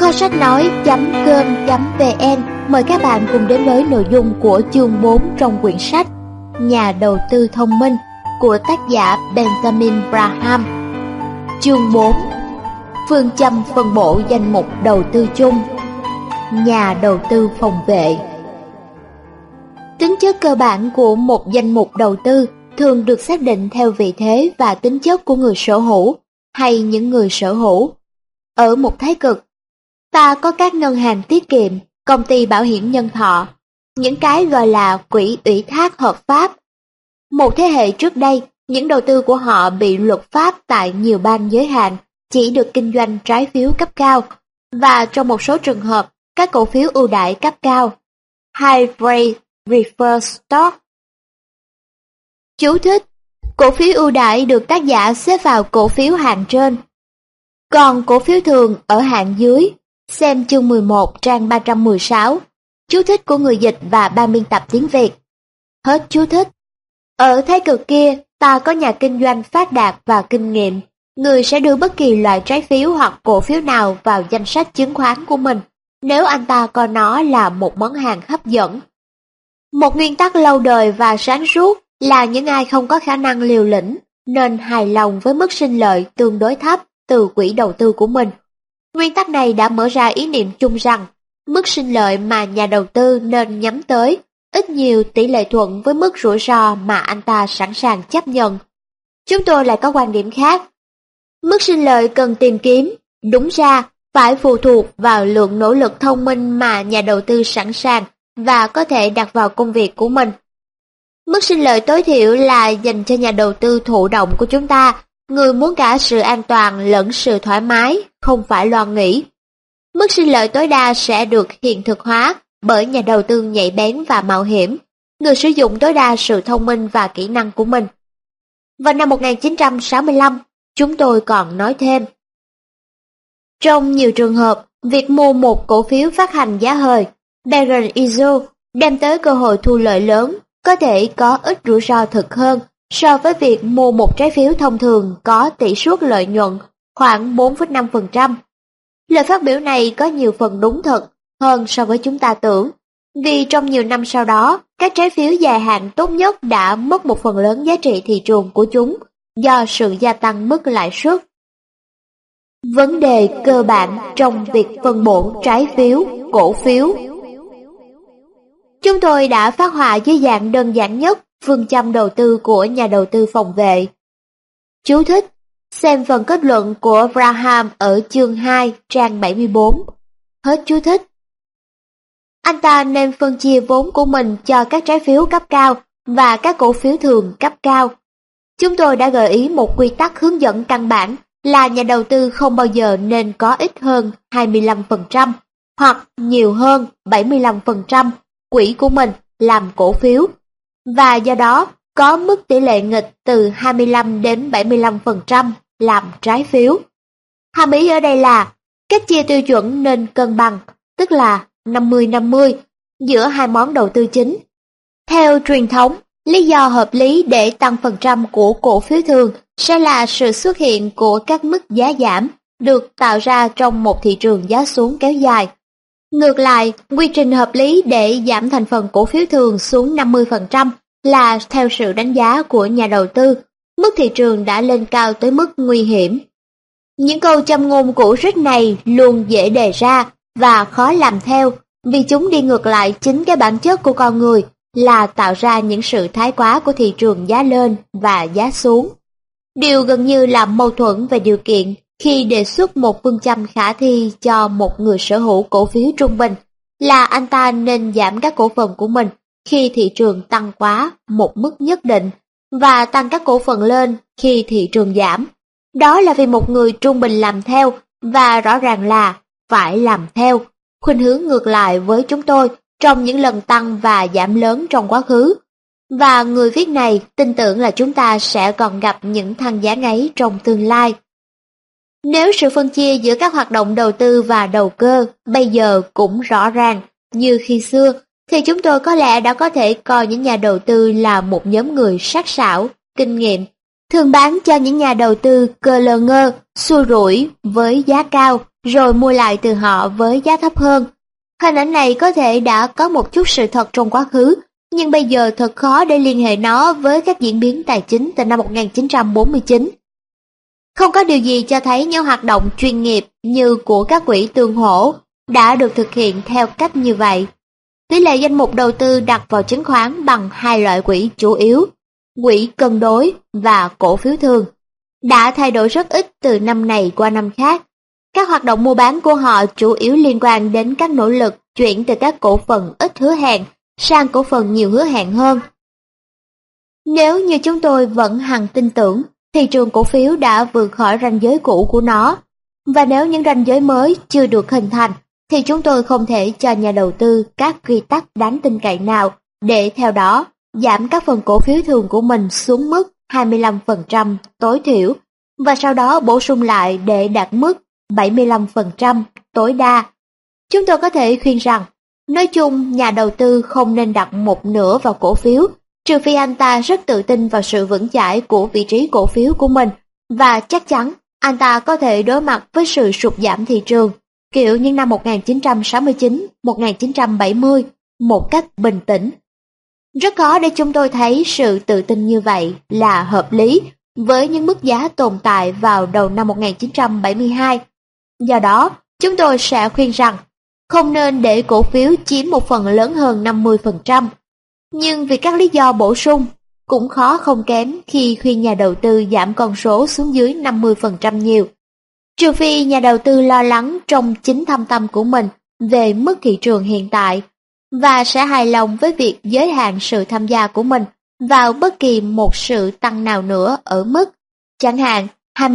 Kho sách nói.com.vn mời các bạn cùng đến với nội dung của chương 4 trong quyển sách Nhà đầu tư thông minh của tác giả Benjamin Graham. Chương 4. Phương châm phân bổ danh mục đầu tư chung. Nhà đầu tư phòng vệ. Tính chất cơ bản của một danh mục đầu tư thường được xác định theo vị thế và tính chất của người sở hữu hay những người sở hữu. Ở một thái cực, ta có các ngân hàng tiết kiệm, công ty bảo hiểm nhân thọ, những cái gọi là quỹ ủy thác hợp pháp. Một thế hệ trước đây, những đầu tư của họ bị luật pháp tại nhiều bang giới hạn, chỉ được kinh doanh trái phiếu cấp cao, và trong một số trường hợp, các cổ phiếu ưu đãi cấp cao, High Rate Preferred Stock. Chú thích: cổ phiếu ưu đãi được tác giả xếp vào cổ phiếu hạng trên, còn cổ phiếu thường ở hạng dưới. Xem chương 11 trang 316. Chú thích của người dịch và ban biên tập tiếng Việt. Hết chú thích. Ở thái cực kia, ta có nhà kinh doanh phát đạt và kinh nghiệm. Người sẽ đưa bất kỳ loại trái phiếu hoặc cổ phiếu nào vào danh sách chứng khoán của mình, nếu anh ta coi nó là một món hàng hấp dẫn. Một nguyên tắc lâu đời và sáng suốt là những ai không có khả năng liều lĩnh nên hài lòng với mức sinh lợi tương đối thấp từ quỹ đầu tư của mình. Nguyên tắc này đã mở ra ý niệm chung rằng mức sinh lợi mà nhà đầu tư nên nhắm tới ít nhiều tỷ lệ thuận với mức rủi ro mà anh ta sẵn sàng chấp nhận. Chúng tôi lại có quan điểm khác. Mức sinh lợi cần tìm kiếm, đúng ra, phải phụ thuộc vào lượng nỗ lực thông minh mà nhà đầu tư sẵn sàng và có thể đặt vào công việc của mình. Mức sinh lợi tối thiểu là dành cho nhà đầu tư thụ động của chúng ta, người muốn cả sự an toàn lẫn sự thoải mái, không phải lo nghĩ. Mức sinh lợi tối đa sẽ được hiện thực hóa bởi nhà đầu tư nhạy bén và mạo hiểm, người sử dụng tối đa sự thông minh và kỹ năng của mình. Vào năm 1965, chúng tôi còn nói thêm. Trong nhiều trường hợp, việc mua một cổ phiếu phát hành giá hời, bargain issue, đem tới cơ hội thu lợi lớn, có thể có ít rủi ro thực hơn so với việc mua một trái phiếu thông thường có tỷ suất lợi nhuận khoảng 4,5%. Lời phát biểu này có nhiều phần đúng thật hơn so với chúng ta tưởng, vì trong nhiều năm sau đó, các trái phiếu dài hạn tốt nhất đã mất một phần lớn giá trị thị trường của chúng do sự gia tăng mức lãi suất. Vấn đề cơ bản trong việc phân bổ trái phiếu, cổ phiếu. Chúng tôi đã phát họa dưới dạng đơn giản nhất phương châm đầu tư của nhà đầu tư phòng vệ. Chú thích: xem phần kết luận của Graham ở chương 2, trang 74. Hết chú thích. Anh ta nên phân chia vốn của mình cho các trái phiếu cấp cao và các cổ phiếu thường cấp cao. Chúng tôi đã gợi ý một quy tắc hướng dẫn căn bản là nhà đầu tư không bao giờ nên có ít hơn 25% hoặc nhiều hơn 75% quỹ của mình làm cổ phiếu, và do đó có mức tỷ lệ nghịch từ 25 đến 75% làm trái phiếu. Hàm ý ở đây là cách chia tiêu chuẩn nên cân bằng, tức là 50-50 giữa hai món đầu tư chính. Theo truyền thống, lý do hợp lý để tăng phần trăm của cổ phiếu thường sẽ là sự xuất hiện của các mức giá giảm được tạo ra trong một thị trường giá xuống kéo dài. Ngược lại, quy trình hợp lý để giảm thành phần cổ phiếu thường xuống 50% là theo sự đánh giá của nhà đầu tư, mức thị trường đã lên cao tới mức nguy hiểm. Những câu châm ngôn cũ rích này luôn dễ đề ra và khó làm theo vì chúng đi ngược lại chính cái bản chất của con người là tạo ra những sự thái quá của thị trường giá lên và giá xuống. Điều gần như là mâu thuẫn về điều kiện khi đề xuất một phương châm khả thi cho một người sở hữu cổ phiếu trung bình là anh ta nên giảm các cổ phần của mình khi thị trường tăng quá một mức nhất định và tăng các cổ phần lên khi thị trường giảm. Đó là vì một người trung bình làm theo và rõ ràng là phải làm theo, khuynh hướng ngược lại với chúng tôi trong những lần tăng và giảm lớn trong quá khứ. Và người viết này tin tưởng là chúng ta sẽ còn gặp những thăng giá ấy trong tương lai. Nếu sự phân chia giữa các hoạt động đầu tư và đầu cơ bây giờ cũng rõ ràng như khi xưa, thì chúng tôi có lẽ đã có thể coi những nhà đầu tư là một nhóm người sắc sảo, kinh nghiệm, thường bán cho những nhà đầu tư cơ lơ ngơ, xua rủi với giá cao, rồi mua lại từ họ với giá thấp hơn. Hình ảnh này có thể đã có một chút sự thật trong quá khứ, nhưng bây giờ thật khó để liên hệ nó với các diễn biến tài chính từ năm 1949. Không có điều gì cho thấy những hoạt động chuyên nghiệp như của các quỹ tương hỗ đã được thực hiện theo cách như vậy. Tỷ lệ danh mục đầu tư đặt vào chứng khoán bằng hai loại quỹ chủ yếu, quỹ cân đối và cổ phiếu thường, đã thay đổi rất ít từ năm này qua năm khác. Các hoạt động mua bán của họ chủ yếu liên quan đến các nỗ lực chuyển từ các cổ phần ít hứa hẹn sang cổ phần nhiều hứa hẹn hơn. Nếu như chúng tôi vẫn hằng tin tưởng, thị trường cổ phiếu đã vượt khỏi ranh giới cũ của nó, và nếu những ranh giới mới chưa được hình thành, thì chúng tôi không thể cho nhà đầu tư các quy tắc đáng tin cậy nào để theo đó giảm các phần cổ phiếu thường của mình xuống mức 25% tối thiểu, và sau đó bổ sung lại để đạt mức 75% tối đa. Chúng tôi có thể khuyên rằng, nói chung nhà đầu tư không nên đặt một nửa vào cổ phiếu, trừ phi anh ta rất tự tin vào sự vững chãi của vị trí cổ phiếu của mình, và chắc chắn anh ta có thể đối mặt với sự sụt giảm thị trường, kiểu như năm 1969, 1970, một cách bình tĩnh. Rất khó để chúng tôi thấy sự tự tin như vậy là hợp lý với những mức giá tồn tại vào đầu năm 1972. Do đó, chúng tôi sẽ khuyên rằng không nên để cổ phiếu chiếm một phần lớn hơn 50%. Nhưng vì các lý do bổ sung, cũng khó không kém khi khuyên nhà đầu tư giảm con số xuống dưới 50% nhiều. Trừ phi nhà đầu tư lo lắng trong chính thâm tâm của mình về mức thị trường hiện tại và sẽ hài lòng với việc giới hạn sự tham gia của mình vào bất kỳ một sự tăng nào nữa ở mức, chẳng hạn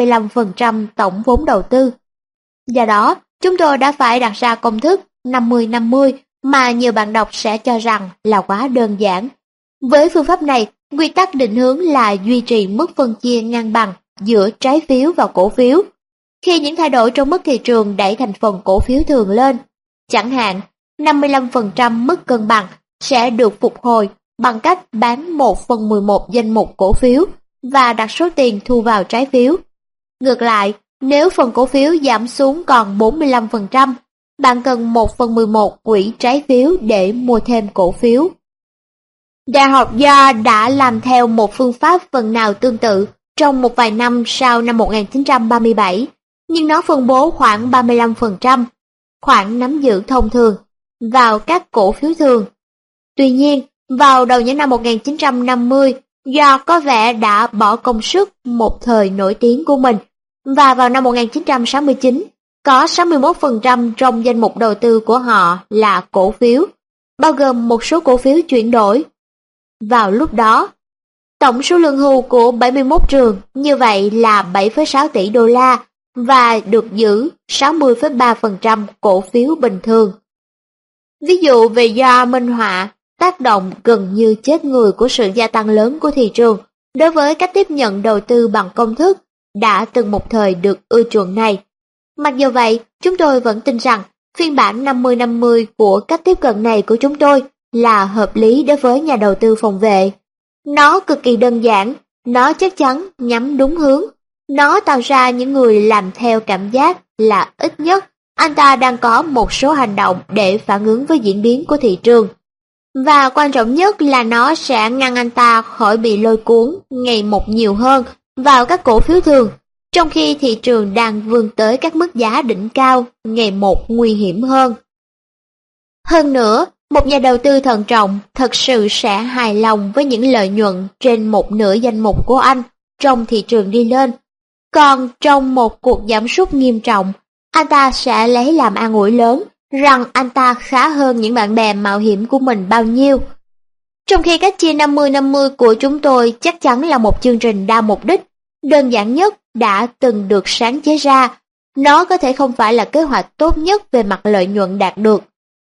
25% tổng vốn đầu tư. Do đó, chúng tôi đã phải đặt ra công thức 50-50 mà nhiều bạn đọc sẽ cho rằng là quá đơn giản. Với phương pháp này, quy tắc định hướng là duy trì mức phân chia ngang bằng giữa trái phiếu và cổ phiếu. Khi những thay đổi trong mức thị trường đẩy thành phần cổ phiếu thường lên, chẳng hạn 55% mức cân bằng sẽ được phục hồi bằng cách bán 1/11 danh mục cổ phiếu và đặt số tiền thu vào trái phiếu. Ngược lại, nếu phần cổ phiếu giảm xuống còn 45%, bạn cần 1/11 quỹ trái phiếu để mua thêm cổ phiếu. Đại học Yale đã làm theo một phương pháp phần nào tương tự trong một vài năm sau năm 1937, nhưng nó phân bố khoảng 35%, khoản nắm giữ thông thường, vào các cổ phiếu thường. Tuy nhiên, vào đầu những năm 1950, do có vẻ đã bỏ công sức một thời nổi tiếng của mình, và vào năm 1969, có 61% trong danh mục đầu tư của họ là cổ phiếu, bao gồm một số cổ phiếu chuyển đổi. Vào lúc đó, tổng số lương hưu của 71 trường như vậy là 7,6 tỷ đô la và được giữ 60,3% cổ phiếu bình thường. Ví dụ về do minh họa tác động gần như chết người của sự gia tăng lớn của thị trường đối với cách tiếp nhận đầu tư bằng công thức đã từng một thời được ưa chuộng này. Mặc dù vậy, chúng tôi vẫn tin rằng phiên bản 50-50 của cách tiếp cận này của chúng tôi là hợp lý đối với nhà đầu tư phòng vệ. Nó cực kỳ đơn giản, nó chắc chắn nhắm đúng hướng. Nó tạo ra những người làm theo cảm giác là ít nhất anh ta đang có một số hành động để phản ứng với diễn biến của thị trường. Và quan trọng nhất là nó sẽ ngăn anh ta khỏi bị lôi cuốn ngày một nhiều hơn vào các cổ phiếu thường, trong khi thị trường đang vươn tới các mức giá đỉnh cao ngày một nguy hiểm hơn. Hơn nữa, một nhà đầu tư thận trọng thật sự sẽ hài lòng với những lợi nhuận trên một nửa danh mục của anh trong thị trường đi lên. Còn trong một cuộc giảm sút nghiêm trọng, anh ta sẽ lấy làm an ủi lớn rằng anh ta khá hơn những bạn bè mạo hiểm của mình bao nhiêu. Trong khi cách chia 50-50 của chúng tôi chắc chắn là một chương trình đa mục đích, đơn giản nhất đã từng được sáng chế ra, nó có thể không phải là kế hoạch tốt nhất về mặt lợi nhuận đạt được.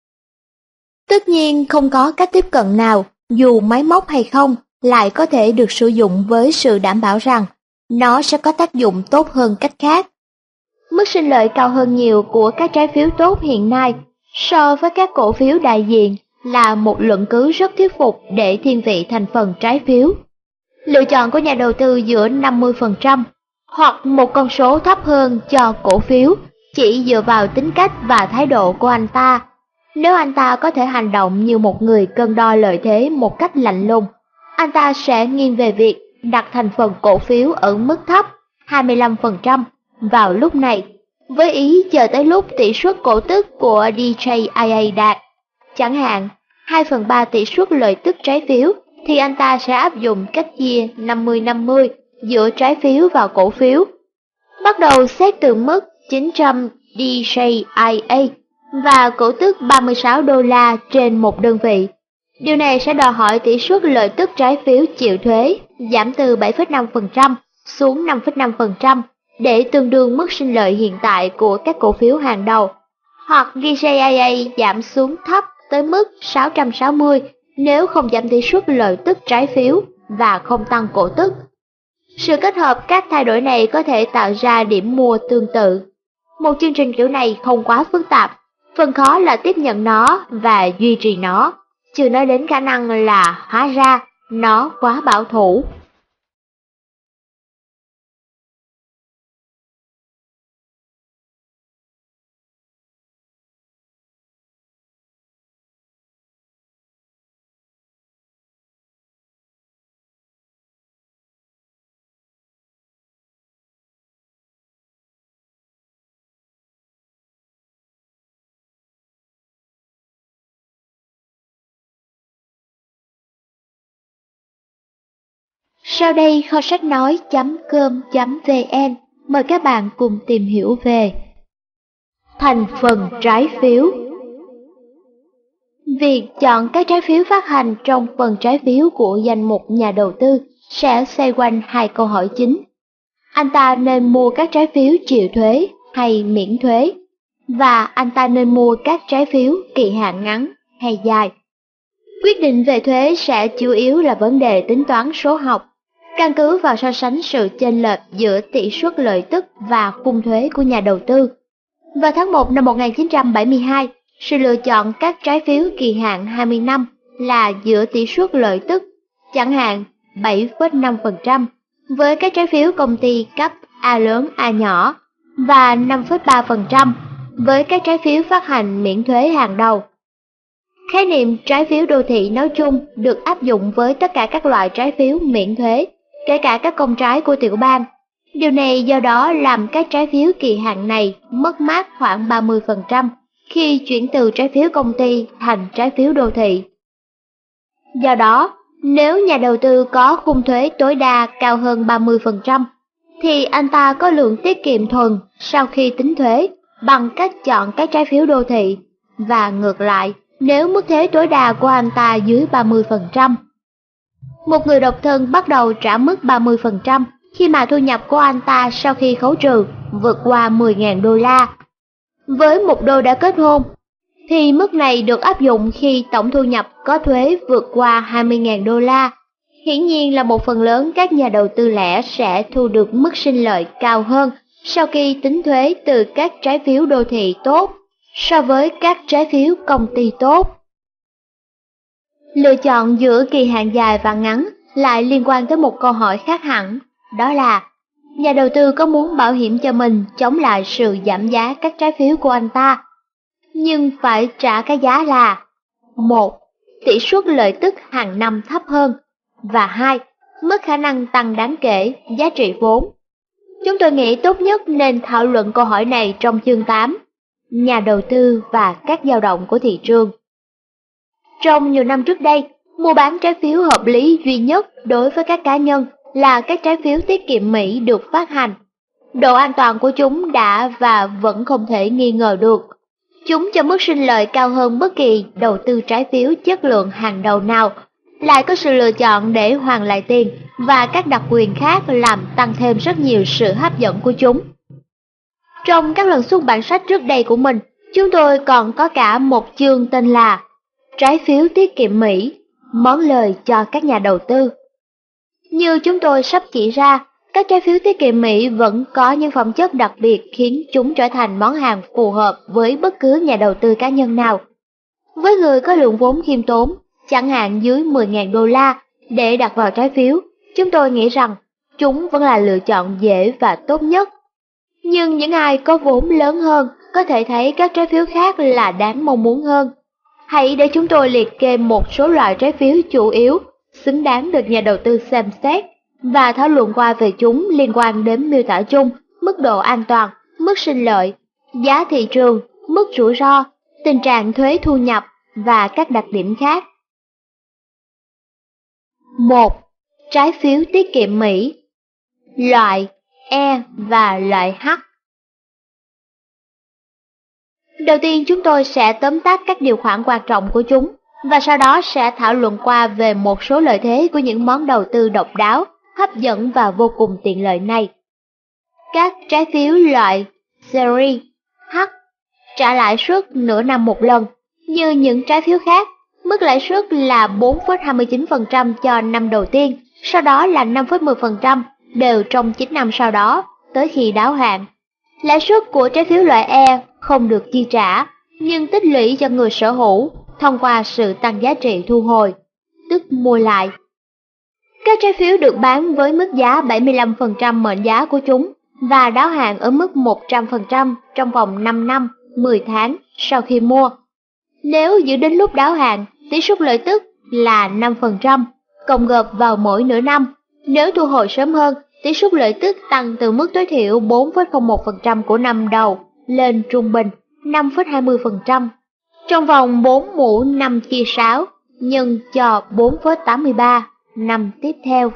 Tất nhiên không có cách tiếp cận nào, dù máy móc hay không, lại có thể được sử dụng với sự đảm bảo rằng nó sẽ có tác dụng tốt hơn cách khác. Mức sinh lợi cao hơn nhiều của các trái phiếu tốt hiện nay so với các cổ phiếu đại diện là một luận cứ rất thuyết phục để thiên vị thành phần trái phiếu. Lựa chọn của nhà đầu tư giữa 50% hoặc một con số thấp hơn cho cổ phiếu chỉ dựa vào tính cách và thái độ của anh ta. Nếu anh ta có thể hành động như một người cân đo lợi thế một cách lạnh lùng, anh ta sẽ nghiêng về việc đặt thành phần cổ phiếu ở mức thấp 25% vào lúc này, với ý chờ tới lúc tỷ suất cổ tức của DJIA đạt, chẳng hạn 2/3 tỷ suất lợi tức trái phiếu, thì anh ta sẽ áp dụng cách chia 50-50 giữa trái phiếu và cổ phiếu. Bắt đầu xét từ mức 900 DJIA và cổ tức 36 đô la trên một đơn vị. Điều này sẽ đòi hỏi tỷ suất lợi tức trái phiếu chịu thuế giảm từ 7,5% xuống 5,5% để tương đương mức sinh lợi hiện tại của các cổ phiếu hàng đầu, hoặc DJIA giảm xuống thấp tới mức 660 nếu không giảm tỷ suất lợi tức trái phiếu và không tăng cổ tức. Sự kết hợp các thay đổi này có thể tạo ra điểm mua tương tự. Một chương trình kiểu này không quá phức tạp, phần khó là tiếp nhận nó và duy trì nó, chưa nói đến khả năng là hóa ra nó quá bảo thủ. Sau đây kho sách nói.com.vn mời các bạn cùng tìm hiểu về thành phần trái phiếu. Việc chọn các trái phiếu phát hành trong phần trái phiếu của danh mục nhà đầu tư sẽ xoay quanh hai câu hỏi chính. Anh ta nên mua các trái phiếu chịu thuế hay miễn thuế? Và anh ta nên mua các trái phiếu kỳ hạn ngắn hay dài? Quyết định về thuế sẽ chủ yếu là vấn đề tính toán số học, căn cứ vào so sánh sự chênh lệch giữa tỷ suất lợi tức và khung thuế của nhà đầu tư. Vào tháng 1 năm 1972, sự lựa chọn các trái phiếu kỳ hạn 20 năm là giữa tỷ suất lợi tức, chẳng hạn 7,5%, với các trái phiếu công ty cấp A lớn A nhỏ, và 5,3% với các trái phiếu phát hành miễn thuế hàng đầu. Khái niệm trái phiếu đô thị nói chung được áp dụng với tất cả các loại trái phiếu miễn thuế, kể cả các công trái của tiểu bang. Điều này do đó làm các trái phiếu kỳ hạn này mất mát khoảng 30% khi chuyển từ trái phiếu công ty thành trái phiếu đô thị. Do đó, nếu nhà đầu tư có khung thuế tối đa cao hơn 30%, thì anh ta có lượng tiết kiệm thuần sau khi tính thuế bằng cách chọn các trái phiếu đô thị, và ngược lại, nếu mức thuế tối đa của anh ta dưới 30%. Một người độc thân bắt đầu trả mức 30% khi mà thu nhập của anh ta sau khi khấu trừ vượt qua 10.000 đô la. Với một đôi đã kết hôn, thì mức này được áp dụng khi tổng thu nhập có thuế vượt qua 20.000 đô la. Hiển nhiên là một phần lớn các nhà đầu tư lẻ sẽ thu được mức sinh lợi cao hơn sau khi tính thuế từ các trái phiếu đô thị tốt so với các trái phiếu công ty tốt. Lựa chọn giữa kỳ hạn dài và ngắn lại liên quan tới một câu hỏi khác hẳn, đó là nhà đầu tư có muốn bảo hiểm cho mình chống lại sự giảm giá các trái phiếu của anh ta, nhưng phải trả cái giá là 1. Tỷ suất lợi tức hàng năm thấp hơn, và 2. Mất khả năng tăng đáng kể giá trị vốn. Chúng tôi nghĩ tốt nhất nên thảo luận câu hỏi này trong chương 8, nhà đầu tư và các dao động của thị trường. Trong nhiều năm trước đây, mua bán trái phiếu hợp lý duy nhất đối với các cá nhân là các trái phiếu tiết kiệm Mỹ được phát hành. Độ an toàn của chúng đã và vẫn không thể nghi ngờ được. Chúng cho mức sinh lợi cao hơn bất kỳ đầu tư trái phiếu chất lượng hàng đầu nào, lại có sự lựa chọn để hoàn lại tiền và các đặc quyền khác làm tăng thêm rất nhiều sự hấp dẫn của chúng. Trong các lần xuất bản sách trước đây của mình, chúng tôi còn có cả một chương tên là Trái phiếu tiết kiệm Mỹ, món lời cho các nhà đầu tư. Như chúng tôi sắp chỉ ra, các trái phiếu tiết kiệm Mỹ vẫn có những phẩm chất đặc biệt khiến chúng trở thành món hàng phù hợp với bất cứ nhà đầu tư cá nhân nào. Với người có lượng vốn khiêm tốn, chẳng hạn dưới 10.000 đô la để đặt vào trái phiếu, chúng tôi nghĩ rằng chúng vẫn là lựa chọn dễ và tốt nhất. Nhưng những ai có vốn lớn hơn có thể thấy các trái phiếu khác là đáng mong muốn hơn. Hãy để chúng tôi liệt kê một số loại trái phiếu chủ yếu, xứng đáng được nhà đầu tư xem xét, và thảo luận qua về chúng liên quan đến miêu tả chung, mức độ an toàn, mức sinh lợi, giá thị trường, mức rủi ro, tình trạng thuế thu nhập và các đặc điểm khác. 1. Trái phiếu tiết kiệm Mỹ. Loại E và loại H. Đầu tiên chúng tôi sẽ tóm tắt các điều khoản quan trọng của chúng, và sau đó sẽ thảo luận qua về một số lợi thế của những món đầu tư độc đáo, hấp dẫn và vô cùng tiện lợi này. Các trái phiếu loại Series H trả lãi suất nửa năm một lần. Như những trái phiếu khác, mức lãi suất là 4,29% cho năm đầu tiên, sau đó là 5,10% đều trong 9 năm sau đó, tới khi đáo hạn. Lãi suất của trái phiếu loại E không được chi trả, nhưng tích lũy cho người sở hữu thông qua sự tăng giá trị thu hồi, tức mua lại. Các trái phiếu được bán với mức giá 75% mệnh giá của chúng và đáo hạn ở mức 100% trong vòng 5 năm, 10 tháng sau khi mua. Nếu giữ đến lúc đáo hạn, tỷ suất lợi tức là 5%, cộng gộp vào mỗi nửa năm. Nếu thu hồi sớm hơn, tỷ suất lợi tức tăng từ mức tối thiểu 4,01% của năm đầu lên trung bình 5,20% trong vòng 4 mũ 5 chia 6 nhân cho 4,83 năm tiếp theo.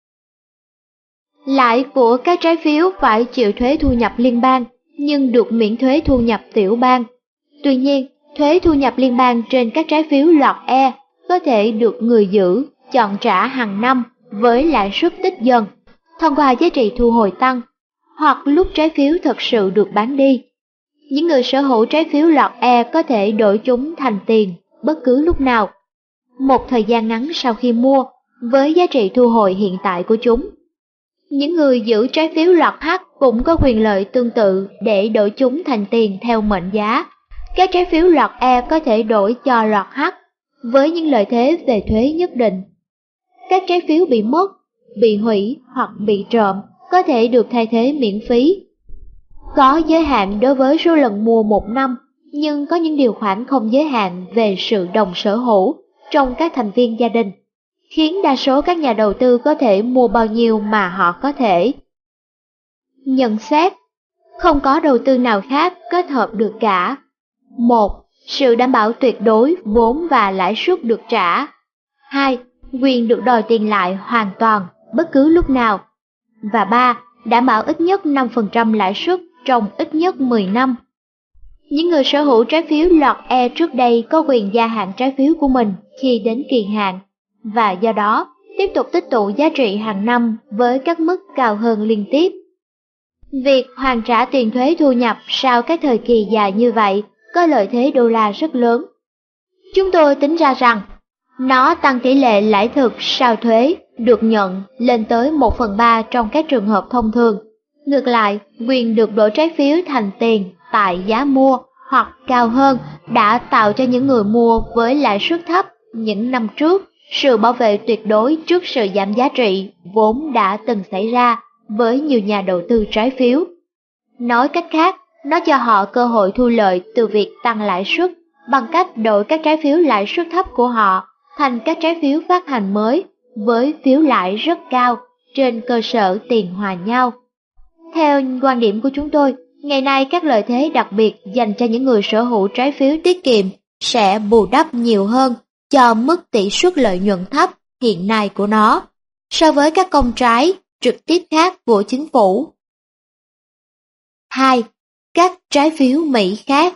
Lãi của các trái phiếu phải chịu thuế thu nhập liên bang, nhưng được miễn thuế thu nhập tiểu bang. Tuy nhiên, thuế thu nhập liên bang trên các trái phiếu loại E có thể được người giữ chọn trả hàng năm với lãi suất tích dần, thông qua giá trị thu hồi tăng, hoặc lúc trái phiếu thật sự được bán đi. Những người sở hữu trái phiếu loại E có thể đổi chúng thành tiền bất cứ lúc nào, một thời gian ngắn sau khi mua, với giá trị thu hồi hiện tại của chúng. Những người giữ trái phiếu loại H cũng có quyền lợi tương tự để đổi chúng thành tiền theo mệnh giá. Các trái phiếu loại E có thể đổi cho loại H với những lợi thế về thuế nhất định. Các trái phiếu bị mất, bị hủy hoặc bị trộm có thể được thay thế miễn phí. Có giới hạn đối với số lần mua một năm, nhưng có những điều khoản không giới hạn về sự đồng sở hữu trong các thành viên gia đình, khiến đa số các nhà đầu tư có thể mua bao nhiêu mà họ có thể. Nhận xét, không có đầu tư nào khác kết hợp được cả. 1. Sự đảm bảo tuyệt đối vốn và lãi suất được trả. 2. Quyền được đòi tiền lại hoàn toàn bất cứ lúc nào. Và 3. Đảm bảo ít nhất 5% lãi suất trong ít nhất 10 năm. Những người sở hữu trái phiếu loại E trước đây có quyền gia hạn trái phiếu của mình khi đến kỳ hạn, và do đó tiếp tục tích tụ giá trị hàng năm với các mức cao hơn liên tiếp. Việc hoàn trả tiền thuế thu nhập sau các thời kỳ dài như vậy có lợi thế đô la rất lớn. Chúng tôi tính ra rằng nó tăng tỷ lệ lãi thực sau thuế được nhận lên tới 1/3 trong các trường hợp thông thường. Ngược lại, quyền được đổi trái phiếu thành tiền tại giá mua hoặc cao hơn đã tạo cho những người mua với lãi suất thấp những năm trước sự bảo vệ tuyệt đối trước sự giảm giá trị vốn đã từng xảy ra với nhiều nhà đầu tư trái phiếu. Nói cách khác, nó cho họ cơ hội thu lợi từ việc tăng lãi suất bằng cách đổi các trái phiếu lãi suất thấp của họ thành các trái phiếu phát hành mới với phiếu lãi rất cao trên cơ sở tiền hòa nhau. Theo quan điểm của chúng tôi, ngày nay các lợi thế đặc biệt dành cho những người sở hữu trái phiếu tiết kiệm sẽ bù đắp nhiều hơn cho mức tỷ suất lợi nhuận thấp hiện nay của nó so với các công trái trực tiếp khác của chính phủ. 2. Các trái phiếu Mỹ khác.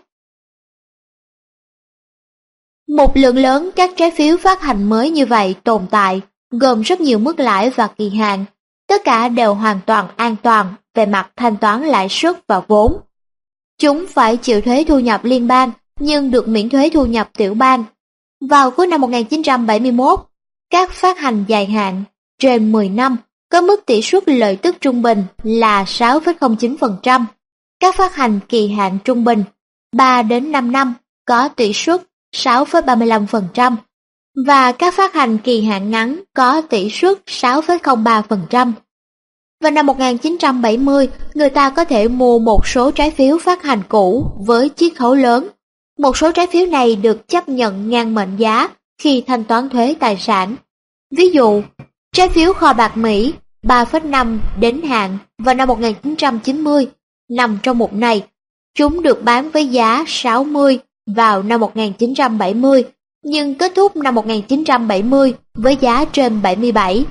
Một lượng lớn các trái phiếu phát hành mới như vậy tồn tại, gồm rất nhiều mức lãi và kỳ hạn. Tất cả đều hoàn toàn an toàn về mặt thanh toán lãi suất và vốn. Chúng phải chịu thuế thu nhập liên bang, nhưng được miễn thuế thu nhập tiểu bang. Vào cuối năm 1971, các phát hành dài hạn trên 10 năm có mức tỷ suất lợi tức trung bình là 6,09%. Các phát hành kỳ hạn trung bình 3 đến 5 năm có tỷ suất 6,35%. và các phát hành kỳ hạn ngắn có tỷ suất 6,03%. Vào năm 1970, người ta có thể mua một số trái phiếu phát hành cũ với chiết khấu lớn. Một số trái phiếu này được chấp nhận ngang mệnh giá khi thanh toán thuế tài sản. Ví dụ, trái phiếu kho bạc Mỹ 3,5 đến hạn vào năm 1990 nằm trong mục này. Chúng được bán với giá 60 vào năm 1970, nhưng kết thúc năm 1970 với giá trên 77.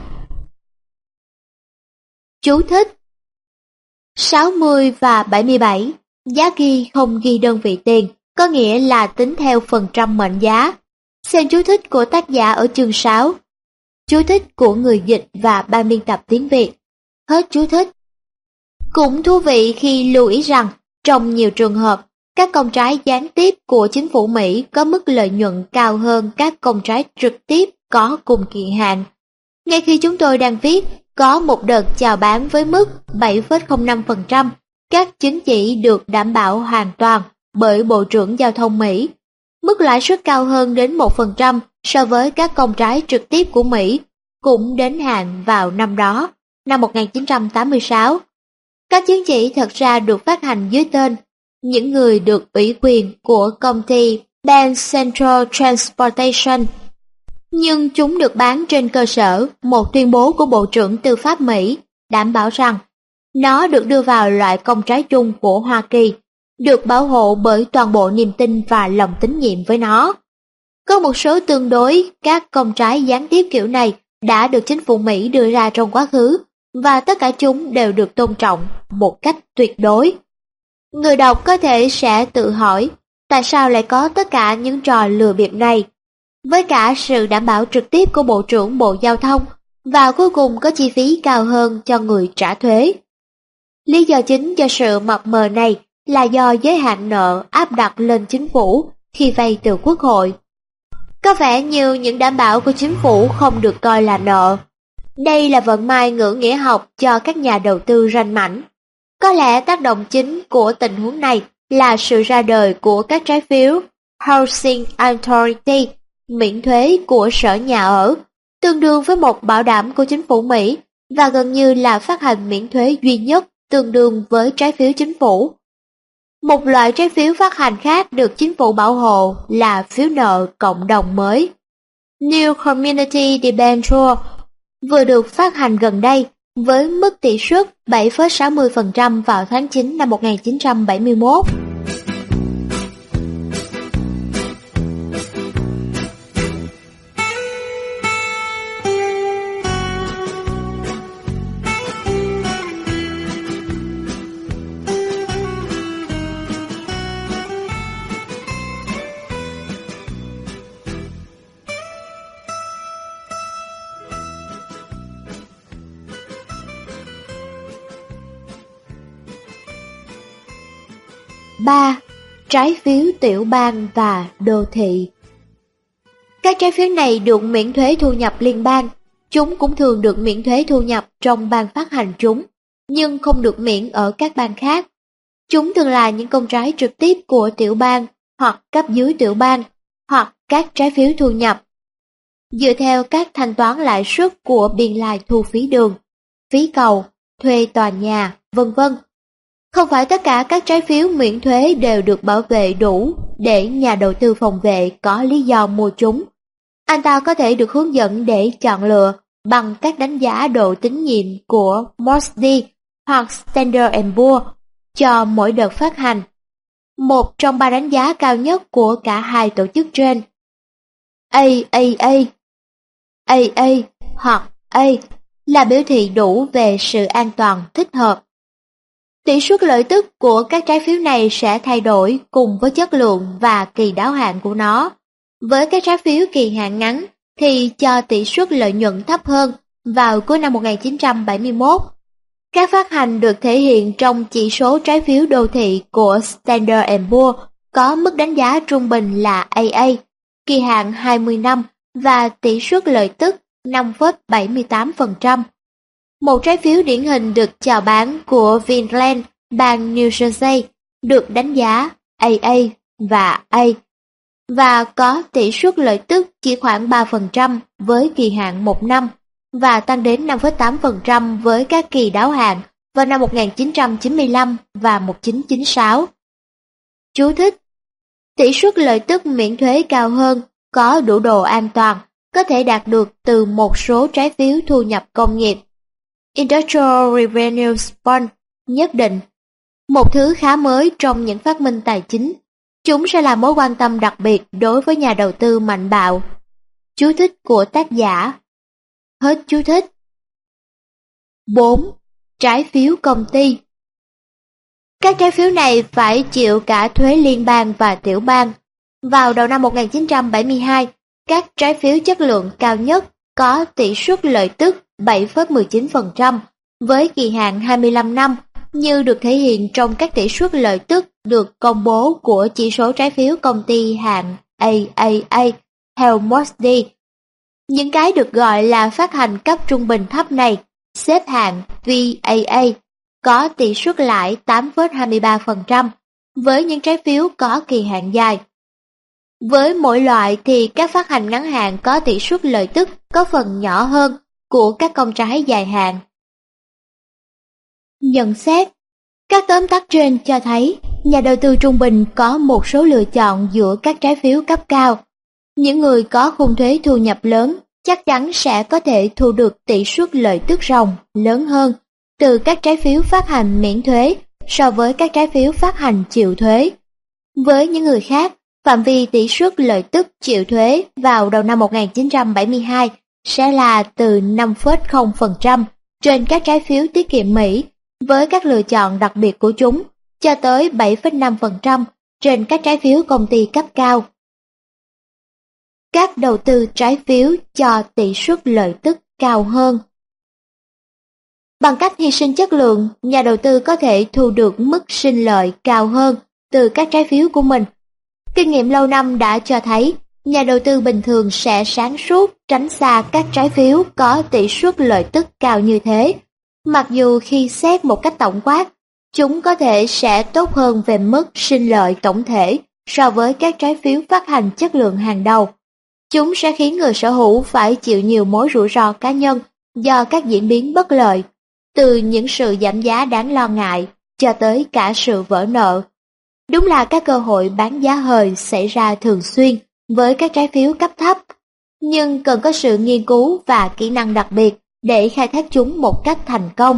Chú thích: 60 và 77, giá ghi không ghi đơn vị tiền, có nghĩa là tính theo phần trăm mệnh giá. Xem chú thích của tác giả ở chương 6. Chú thích của người dịch và ban biên tập tiếng Việt. Hết chú thích. Cũng thú vị khi lưu ý rằng, trong nhiều trường hợp, các công trái gián tiếp của chính phủ Mỹ có mức lợi nhuận cao hơn các công trái trực tiếp có cùng kỳ hạn. Ngay khi chúng tôi đang viết, có một đợt chào bán với mức 7,05%, các chứng chỉ được đảm bảo hoàn toàn bởi Bộ trưởng Giao thông Mỹ. Mức lãi suất cao hơn đến 1% so với các công trái trực tiếp của Mỹ, cũng đến hạn vào năm đó, năm 1986. Các chứng chỉ thật ra được phát hành dưới tên những người được ủy quyền của công ty Penn Central Transportation, nhưng chúng được bán trên cơ sở một tuyên bố của Bộ trưởng Tư pháp Mỹ đảm bảo rằng nó được đưa vào loại công trái chung của Hoa Kỳ, được bảo hộ bởi toàn bộ niềm tin và lòng tín nhiệm với nó. Có một số tương đối các công trái gián tiếp kiểu này đã được chính phủ Mỹ đưa ra trong quá khứ, và tất cả chúng đều được tôn trọng một cách tuyệt đối. Người đọc có thể sẽ tự hỏi, tại sao lại có tất cả những trò lừa bịp này, với cả sự đảm bảo trực tiếp của Bộ trưởng Bộ Giao thông, và cuối cùng có chi phí cao hơn cho người trả thuế. Lý do chính cho sự mập mờ này là do giới hạn nợ áp đặt lên chính phủ khi vay từ Quốc hội. Có vẻ như những đảm bảo của chính phủ không được coi là nợ. Đây là vận may ngữ nghĩa học cho các nhà đầu tư ranh mãnh. Có lẽ tác động chính của tình huống này là sự ra đời của các trái phiếu Housing Authority miễn thuế của Sở Nhà ở, tương đương với một bảo đảm của chính phủ Mỹ và gần như là phát hành miễn thuế duy nhất tương đương với trái phiếu chính phủ. Một loại trái phiếu phát hành khác được chính phủ bảo hộ là phiếu nợ cộng đồng mới, New Community Debenture, vừa được phát hành gần đây với mức tỷ suất 7,60% vào tháng 9 năm 1971. Ba, trái phiếu tiểu bang và đô thị. Các trái phiếu này được miễn thuế thu nhập liên bang. Chúng cũng thường được miễn thuế thu nhập trong bang phát hành chúng, nhưng không được miễn ở các bang khác. Chúng thường là những công trái trực tiếp của tiểu bang hoặc cấp dưới tiểu bang, hoặc các trái phiếu thu nhập dựa theo các thanh toán lãi suất của biên lai thu phí đường, phí cầu, thuê tòa nhà, vân vân. Không phải tất cả các trái phiếu miễn thuế đều được bảo vệ đủ để nhà đầu tư phòng vệ có lý do mua chúng. Anh ta có thể được hướng dẫn để chọn lựa bằng các đánh giá độ tín nhiệm của Moody's hoặc Standard & Poor's cho mỗi đợt phát hành. Một trong ba đánh giá cao nhất của cả hai tổ chức trên, AAA, AA hoặc A, là biểu thị đủ về sự an toàn thích hợp. Tỷ suất lợi tức của các trái phiếu này sẽ thay đổi cùng với chất lượng và kỳ đáo hạn của nó. Với các trái phiếu kỳ hạn ngắn thì cho tỷ suất lợi nhuận thấp hơn vào cuối năm 1971. Các phát hành được thể hiện trong chỉ số trái phiếu đô thị của Standard & Poor's có mức đánh giá trung bình là AA, kỳ hạn 20 năm và tỷ suất lợi tức 5,78%. Một trái phiếu điển hình được chào bán của Vinland, bang New Jersey, được đánh giá AA và A, và có tỷ suất lợi tức chỉ khoảng 3% với kỳ hạn 1 năm và tăng đến 5,8% với các kỳ đáo hạn vào năm 1995 và 1996. Chú thích: tỷ suất lợi tức miễn thuế cao hơn, có đủ độ an toàn, có thể đạt được từ một số trái phiếu thu nhập công nghiệp Industrial Revenue Bond nhất định, một thứ khá mới trong những phát minh tài chính. Chúng sẽ là mối quan tâm đặc biệt đối với nhà đầu tư mạnh bạo. Chú thích của tác giả. Hết chú thích. 4. Trái phiếu công ty. Các trái phiếu này phải chịu cả thuế liên bang và tiểu bang. Vào đầu năm 1972, các trái phiếu chất lượng cao nhất có tỷ suất lợi tức 7,19% với kỳ hạn 25 năm, như được thể hiện trong các tỷ suất lợi tức được công bố của chỉ số trái phiếu công ty hạng AAA theo Moody. Những cái được gọi là phát hành cấp trung bình thấp này, xếp hạng VAA, có tỷ suất lãi 8,23% với những trái phiếu có kỳ hạn dài. Với mỗi loại thì các phát hành ngắn hạn có tỷ suất lợi tức có phần nhỏ hơn của các công trái dài hạn. Nhận xét: các tóm tắt trên cho thấy nhà đầu tư trung bình có một số lựa chọn giữa các trái phiếu cấp cao. Những người có khung thuế thu nhập lớn chắc chắn sẽ có thể thu được tỷ suất lợi tức ròng lớn hơn từ các trái phiếu phát hành miễn thuế so với các trái phiếu phát hành chịu thuế. Với những người khác, phạm vi tỷ suất lợi tức chịu thuế vào đầu năm 1972 sẽ là từ 5,0% trên các trái phiếu tiết kiệm Mỹ, với các lựa chọn đặc biệt của chúng, cho tới 7,5% trên các trái phiếu công ty cấp cao. Các đầu tư trái phiếu cho tỷ suất lợi tức cao hơn. Bằng cách hy sinh chất lượng, nhà đầu tư có thể thu được mức sinh lợi cao hơn từ các trái phiếu của mình. Kinh nghiệm lâu năm đã cho thấy, nhà đầu tư bình thường sẽ sáng suốt tránh xa các trái phiếu có tỷ suất lợi tức cao như thế. Mặc dù khi xét một cách tổng quát, chúng có thể sẽ tốt hơn về mức sinh lợi tổng thể so với các trái phiếu phát hành chất lượng hàng đầu. Chúng sẽ khiến người sở hữu phải chịu nhiều mối rủi ro cá nhân do các diễn biến bất lợi, từ những sự giảm giá đáng lo ngại cho tới cả sự vỡ nợ. Đúng là các cơ hội bán giá hời xảy ra thường xuyên với các trái phiếu cấp thấp, nhưng cần có sự nghiên cứu và kỹ năng đặc biệt để khai thác chúng một cách thành công.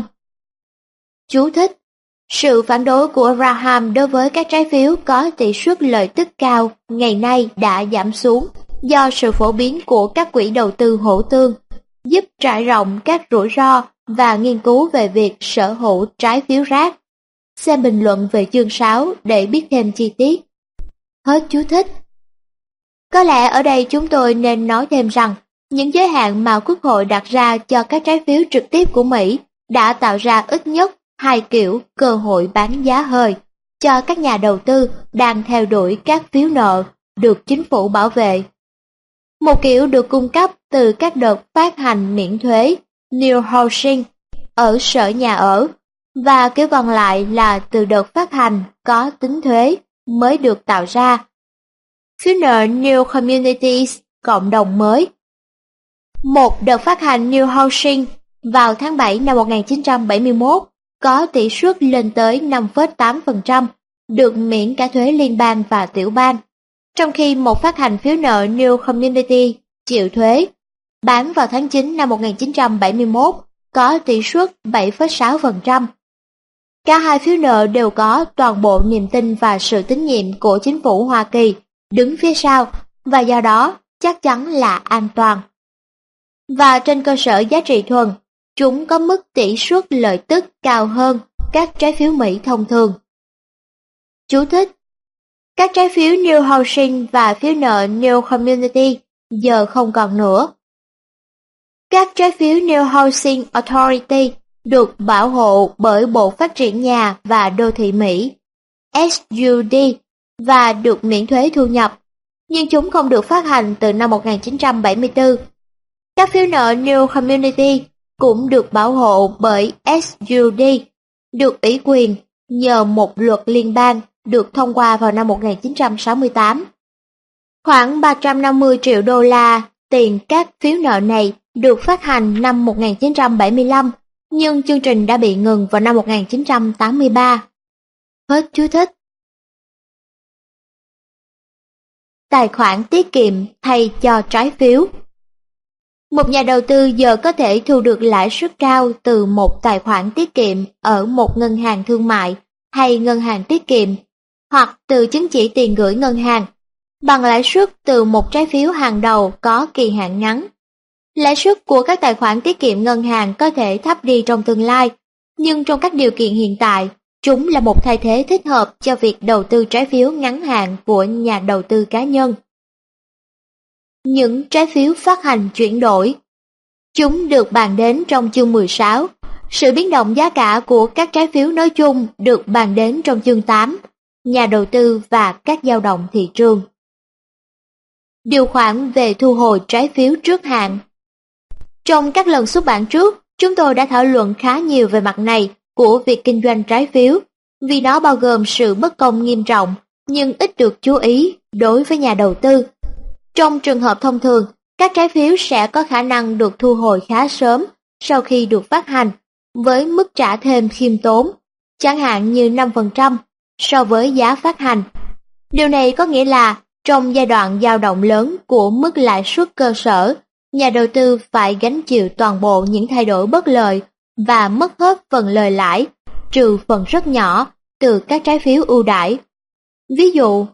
Chú thích: sự phản đối của Graham đối với các trái phiếu có tỷ suất lợi tức cao ngày nay đã giảm xuống do sự phổ biến của các quỹ đầu tư hỗ tương, giúp trải rộng các rủi ro và nghiên cứu về việc sở hữu trái phiếu rác. Xem bình luận về chương 6 để biết thêm chi tiết. Hết chú thích. Có lẽ ở đây chúng tôi nên nói thêm rằng, những giới hạn mà Quốc hội đặt ra cho các trái phiếu trực tiếp của Mỹ đã tạo ra ít nhất hai kiểu cơ hội bán giá hời cho các nhà đầu tư đang theo đuổi các phiếu nợ được chính phủ bảo vệ. Một kiểu được cung cấp từ các đợt phát hành miễn thuế New Housing ở Sở Nhà ở, và kiểu còn lại là từ đợt phát hành có tính thuế mới được tạo ra. Phiếu nợ New Communities cộng đồng mới. Một đợt phát hành New Housing vào tháng 7 năm 1971 có tỷ suất lên tới 5,8%, được miễn cả thuế liên bang và tiểu bang, trong khi một phát hành phiếu nợ New Community chịu thuế bán vào tháng 9 năm 1971 có tỷ suất 7,6%. Cả hai phiếu nợ đều có toàn bộ niềm tin và sự tín nhiệm của chính phủ Hoa Kỳ đứng phía sau, và do đó chắc chắn là an toàn. Và trên cơ sở giá trị thuần, chúng có mức tỷ suất lợi tức cao hơn các trái phiếu Mỹ thông thường. Chú thích: các trái phiếu New Housing và phiếu nợ New Community giờ không còn nữa. Các trái phiếu New Housing Authority được bảo hộ bởi Bộ Phát triển Nhà và Đô thị Mỹ (SUD) và được miễn thuế thu nhập, nhưng chúng không được phát hành từ năm 1974. Các phiếu nợ New Community cũng được bảo hộ bởi SUD, được ủy quyền nhờ một luật liên bang được thông qua vào năm 1968. Khoảng 350 triệu đô la tiền các phiếu nợ này được phát hành năm 1975, nhưng chương trình đã bị ngừng vào năm 1983. Hết chú thích. Tài khoản tiết kiệm thay cho trái phiếu. Một nhà đầu tư giờ có thể thu được lãi suất cao từ một tài khoản tiết kiệm ở một ngân hàng thương mại hay ngân hàng tiết kiệm, hoặc từ chứng chỉ tiền gửi ngân hàng, bằng lãi suất từ một trái phiếu hàng đầu có kỳ hạn ngắn. Lãi suất của các tài khoản tiết kiệm ngân hàng có thể thấp đi trong tương lai, nhưng trong các điều kiện hiện tại, chúng là một thay thế thích hợp cho việc đầu tư trái phiếu ngắn hạn của nhà đầu tư cá nhân. Những trái phiếu phát hành chuyển đổi. Chúng được bàn đến trong chương 16. Sự biến động giá cả của các trái phiếu nói chung được bàn đến trong chương 8. Nhà đầu tư và các dao động thị trường. Điều khoản về thu hồi trái phiếu trước hạn. Trong các lần xuất bản trước, chúng tôi đã thảo luận khá nhiều về mặt này của việc kinh doanh trái phiếu, vì nó bao gồm sự bất công nghiêm trọng, nhưng ít được chú ý đối với nhà đầu tư. Trong trường hợp thông thường, các trái phiếu sẽ có khả năng được thu hồi khá sớm sau khi được phát hành, với mức trả thêm khiêm tốn, chẳng hạn như 5% so với giá phát hành. Điều này có nghĩa là trong giai đoạn dao động lớn của mức lãi suất cơ sở, nhà đầu tư phải gánh chịu toàn bộ những thay đổi bất lợi và mất hết phần lời lãi, trừ phần rất nhỏ từ các trái phiếu ưu đãi. Ví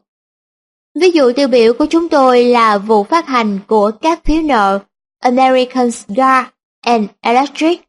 dụ tiêu biểu của chúng tôi là vụ phát hành của các phiếu nợ American Gas and Electric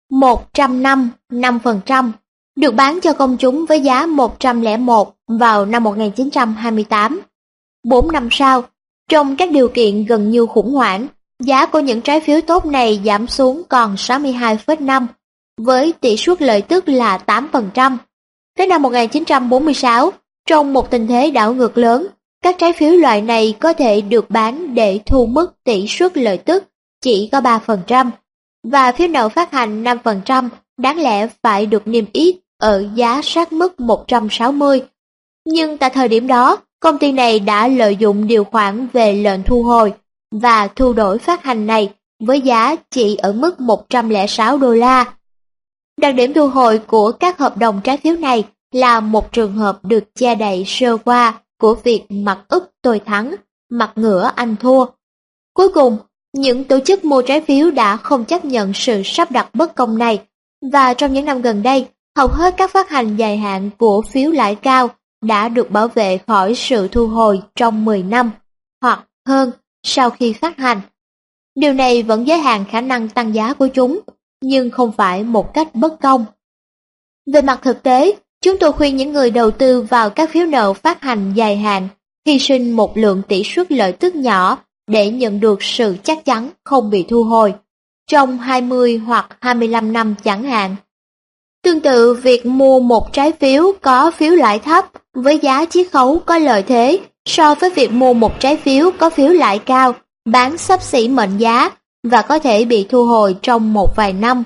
100 năm 5%, được bán cho công chúng với giá 101 vào năm 1928. 4 năm sau, trong các điều kiện gần như khủng hoảng, giá của những trái phiếu tốt này giảm xuống còn 62,5, với tỷ suất lợi tức là 8%. Tới năm 1946, trong một tình thế đảo ngược lớn, các trái phiếu loại này có thể được bán để thu mức tỷ suất lợi tức chỉ có 3%, và phiếu nợ phát hành 5% đáng lẽ phải được niêm yết ở giá sát mức 160. Nhưng tại thời điểm đó, công ty này đã lợi dụng điều khoản về lệnh thu hồi và thu đổi phát hành này với giá chỉ ở mức 106 đô la. Đặc điểm thu hồi của các hợp đồng trái phiếu này là một trường hợp được che đậy sơ qua của việc mặt Úc tôi thắng, mặt ngửa anh thua. Cuối cùng, những tổ chức mua trái phiếu đã không chấp nhận sự sắp đặt bất công này, và trong những năm gần đây, hầu hết các phát hành dài hạn của phiếu lãi cao đã được bảo vệ khỏi sự thu hồi trong 10 năm hoặc hơn sau khi phát hành. Điều này vẫn giới hạn khả năng tăng giá của chúng, nhưng không phải một cách bất công. Về mặt thực tế, chúng tôi khuyên những người đầu tư vào các phiếu nợ phát hành dài hạn hy sinh một lượng tỷ suất lợi tức nhỏ để nhận được sự chắc chắn không bị thu hồi trong 20 hoặc 25 năm chẳng hạn. Tương tự, việc mua một trái phiếu có phiếu lãi thấp với giá chiết khấu có lợi thế so với việc mua một trái phiếu có phiếu lãi cao, bán xấp xỉ mệnh giá và có thể bị thu hồi trong một vài năm.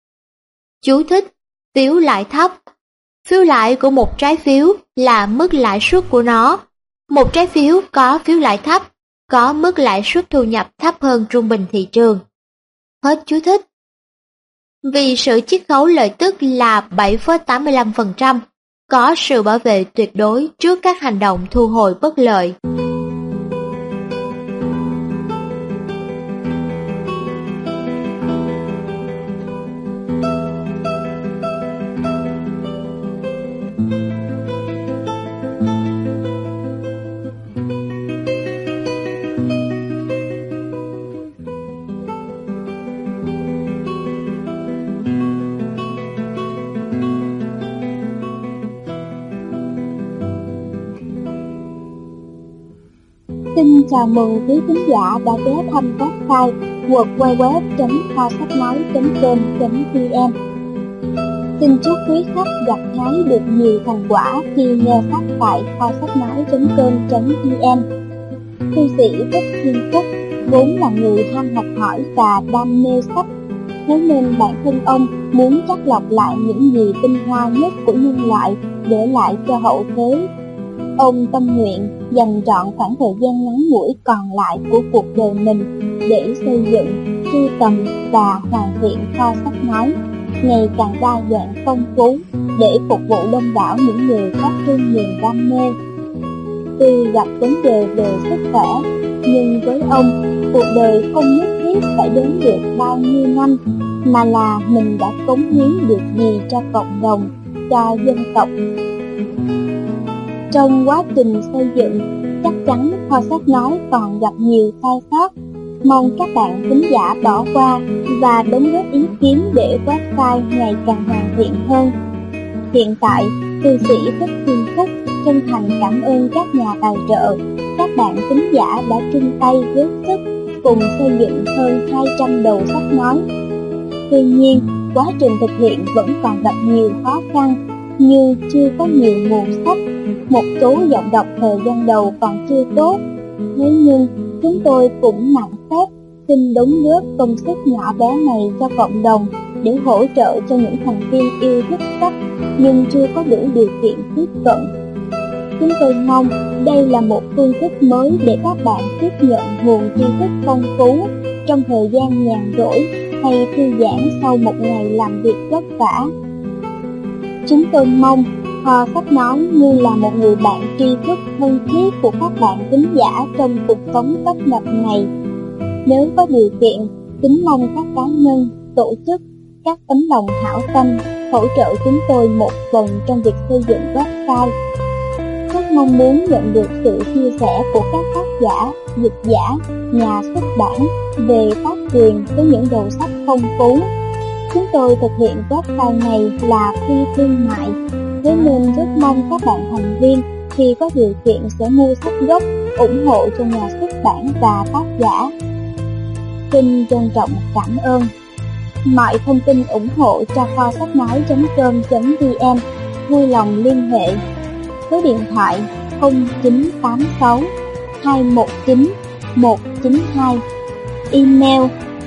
Chú thích: phiếu lãi thấp. Phiếu lãi của một trái phiếu là mức lãi suất của nó. Một trái phiếu có phiếu lãi thấp có mức lãi suất thu nhập thấp hơn trung bình thị trường. Hết chú thích. Vì sự chiết khấu lợi tức là 7,85%, có sự bảo vệ tuyệt đối trước các hành động thu hồi bất lợi. Xin chào mừng quý khán giả đã ghé thăm website www.kho-sách-nói.com.vn. Xin chúc quý khách gặt hái được nhiều thành quả khi nghe sách tại kho-sách-nói.com.vn. Thư sĩ Thích Thiên Phúc vốn là người ham học hỏi và đam mê sách, thế nên bản thân ông muốn chắt lọc lại những gì tinh hoa nhất của nhân loại để lại cho hậu thế. Ông tâm nguyện dành trọn khoảng thời gian ngắn ngủi còn lại của cuộc đời mình để xây dựng, sưu tầm và hoàn thiện kho sách nói ngày càng đa dạng phong phú để phục vụ đông đảo những người có trung niềm đam mê. Tuy gặp vấn đề về sức khỏe, nhưng với ông, cuộc đời không nhất thiết phải đến được bao nhiêu năm, mà là mình đã cống hiến được gì cho cộng đồng, cho dân tộc. Trong quá trình xây dựng, chắc chắn kho sách nói còn gặp nhiều sai sót. Mong các bạn thính giả bỏ qua và đóng góp ý kiến để website ngày càng hoàn thiện hơn. Hiện tại, thư sĩ Thích Thiên Phúc chân thành cảm ơn các nhà tài trợ, các bạn thính giả đã chung tay góp sức cùng xây dựng hơn 200 đầu sách nói. Tuy nhiên, quá trình thực hiện vẫn còn gặp nhiều khó khăn, như chưa có nhiều nguồn sách, một số giọng đọc thời gian đầu còn chưa tốt. Thế nhưng, chúng tôi cũng nặng phép xin đóng góp công sức nhỏ bé này cho cộng đồng để hỗ trợ cho những thành viên yêu thích sách nhưng chưa có đủ điều kiện tiếp cận. Chúng tôi mong đây là một phương thức mới để các bạn tiếp nhận nguồn tri thức phong phú trong thời gian nhàn rỗi hay thư giãn sau một ngày làm việc vất vả. Chúng tôi mong kho sách nói như là một người bạn tri thức thân thiết của các bạn thính giả trong cuộc sống tấp nập này. Nếu có điều kiện, kính mong các cá nhân, tổ chức, các tấm lòng hảo tâm hỗ trợ chúng tôi một phần trong việc xây dựng website. Rất mong muốn nhận được sự chia sẻ của các tác giả, dịch giả, nhà xuất bản về tác quyền với những đầu sách phong phú. Chúng tôi thực hiện website này là phi thương mại, thế nên rất mong các bạn thành viên khi có điều kiện sẽ mua sách gốc, ủng hộ cho nhà xuất bản và tác giả. Xin trân trọng cảm ơn. Mọi thông tin ủng hộ cho kho sách nói.com.vn vui lòng liên hệ. Số điện thoại 0986 219 192, email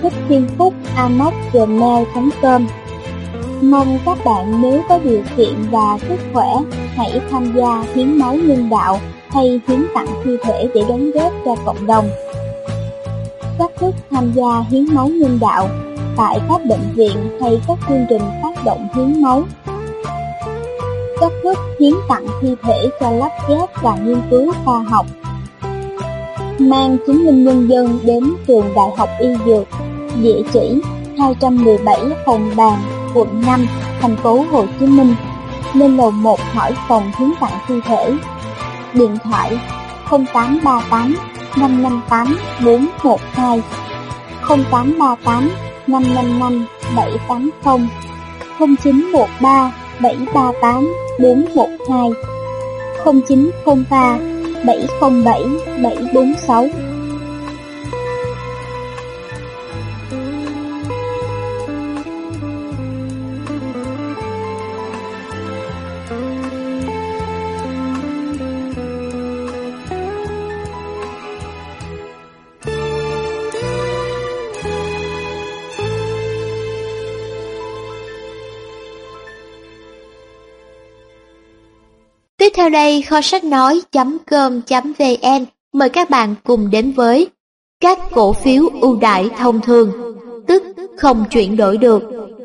thickthienphúc@gmail.com. Mong các bạn nếu có điều kiện và sức khỏe hãy tham gia hiến máu nhân đạo hay hiến tặng thi thể để đóng góp cho cộng đồng. Cách thức tham gia hiến máu nhân đạo tại các bệnh viện hay các chương trình phát động hiến máu. Cách thức hiến tặng thi thể cho lắp ghép và nghiên cứu khoa học. Mang chứng minh nhân dân đến trường Đại học Y Dược, địa chỉ 217 Hồng Bàng, quận 5, thành phố Hồ Chí Minh, lên lầu 1 hỏi phòng hiến tặng thi thể. Điện thoại 0838 558 412, 0838 555 780, 0913 738 412, 0903 707 746. Tiếp theo đây, kho sách nói.com.vn mời các bạn cùng đến với các cổ phiếu ưu đãi thông thường, tức không chuyển đổi được.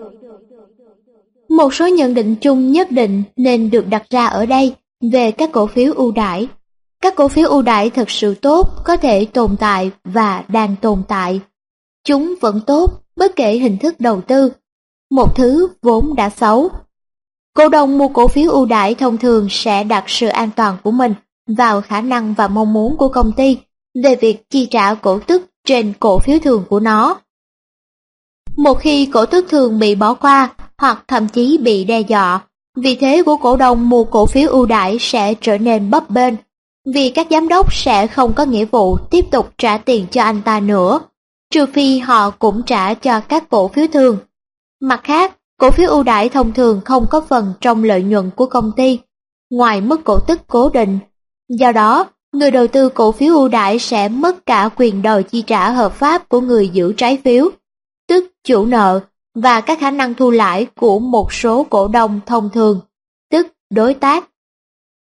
Một số nhận định chung nhất định nên được đặt ra ở đây về các cổ phiếu ưu đãi. Các cổ phiếu ưu đãi thật sự tốt có thể tồn tại và đang tồn tại. Chúng vẫn tốt bất kể hình thức đầu tư, một thứ vốn đã xấu. Cổ đông mua cổ phiếu ưu đãi thông thường sẽ đặt sự an toàn của mình vào khả năng và mong muốn của công ty về việc chi trả cổ tức trên cổ phiếu thường của nó. Một khi cổ tức thường bị bỏ qua hoặc thậm chí bị đe dọa, vị thế của cổ đông mua cổ phiếu ưu đãi sẽ trở nên bấp bênh, vì các giám đốc sẽ không có nghĩa vụ tiếp tục trả tiền cho anh ta nữa, trừ phi họ cũng trả cho các cổ phiếu thường. Mặt khác, cổ phiếu ưu đãi thông thường không có phần trong lợi nhuận của công ty, ngoài mức cổ tức cố định. Do đó, người đầu tư cổ phiếu ưu đãi sẽ mất cả quyền đòi chi trả hợp pháp của người giữ trái phiếu, tức chủ nợ, và các khả năng thu lãi của một số cổ đông thông thường, tức đối tác.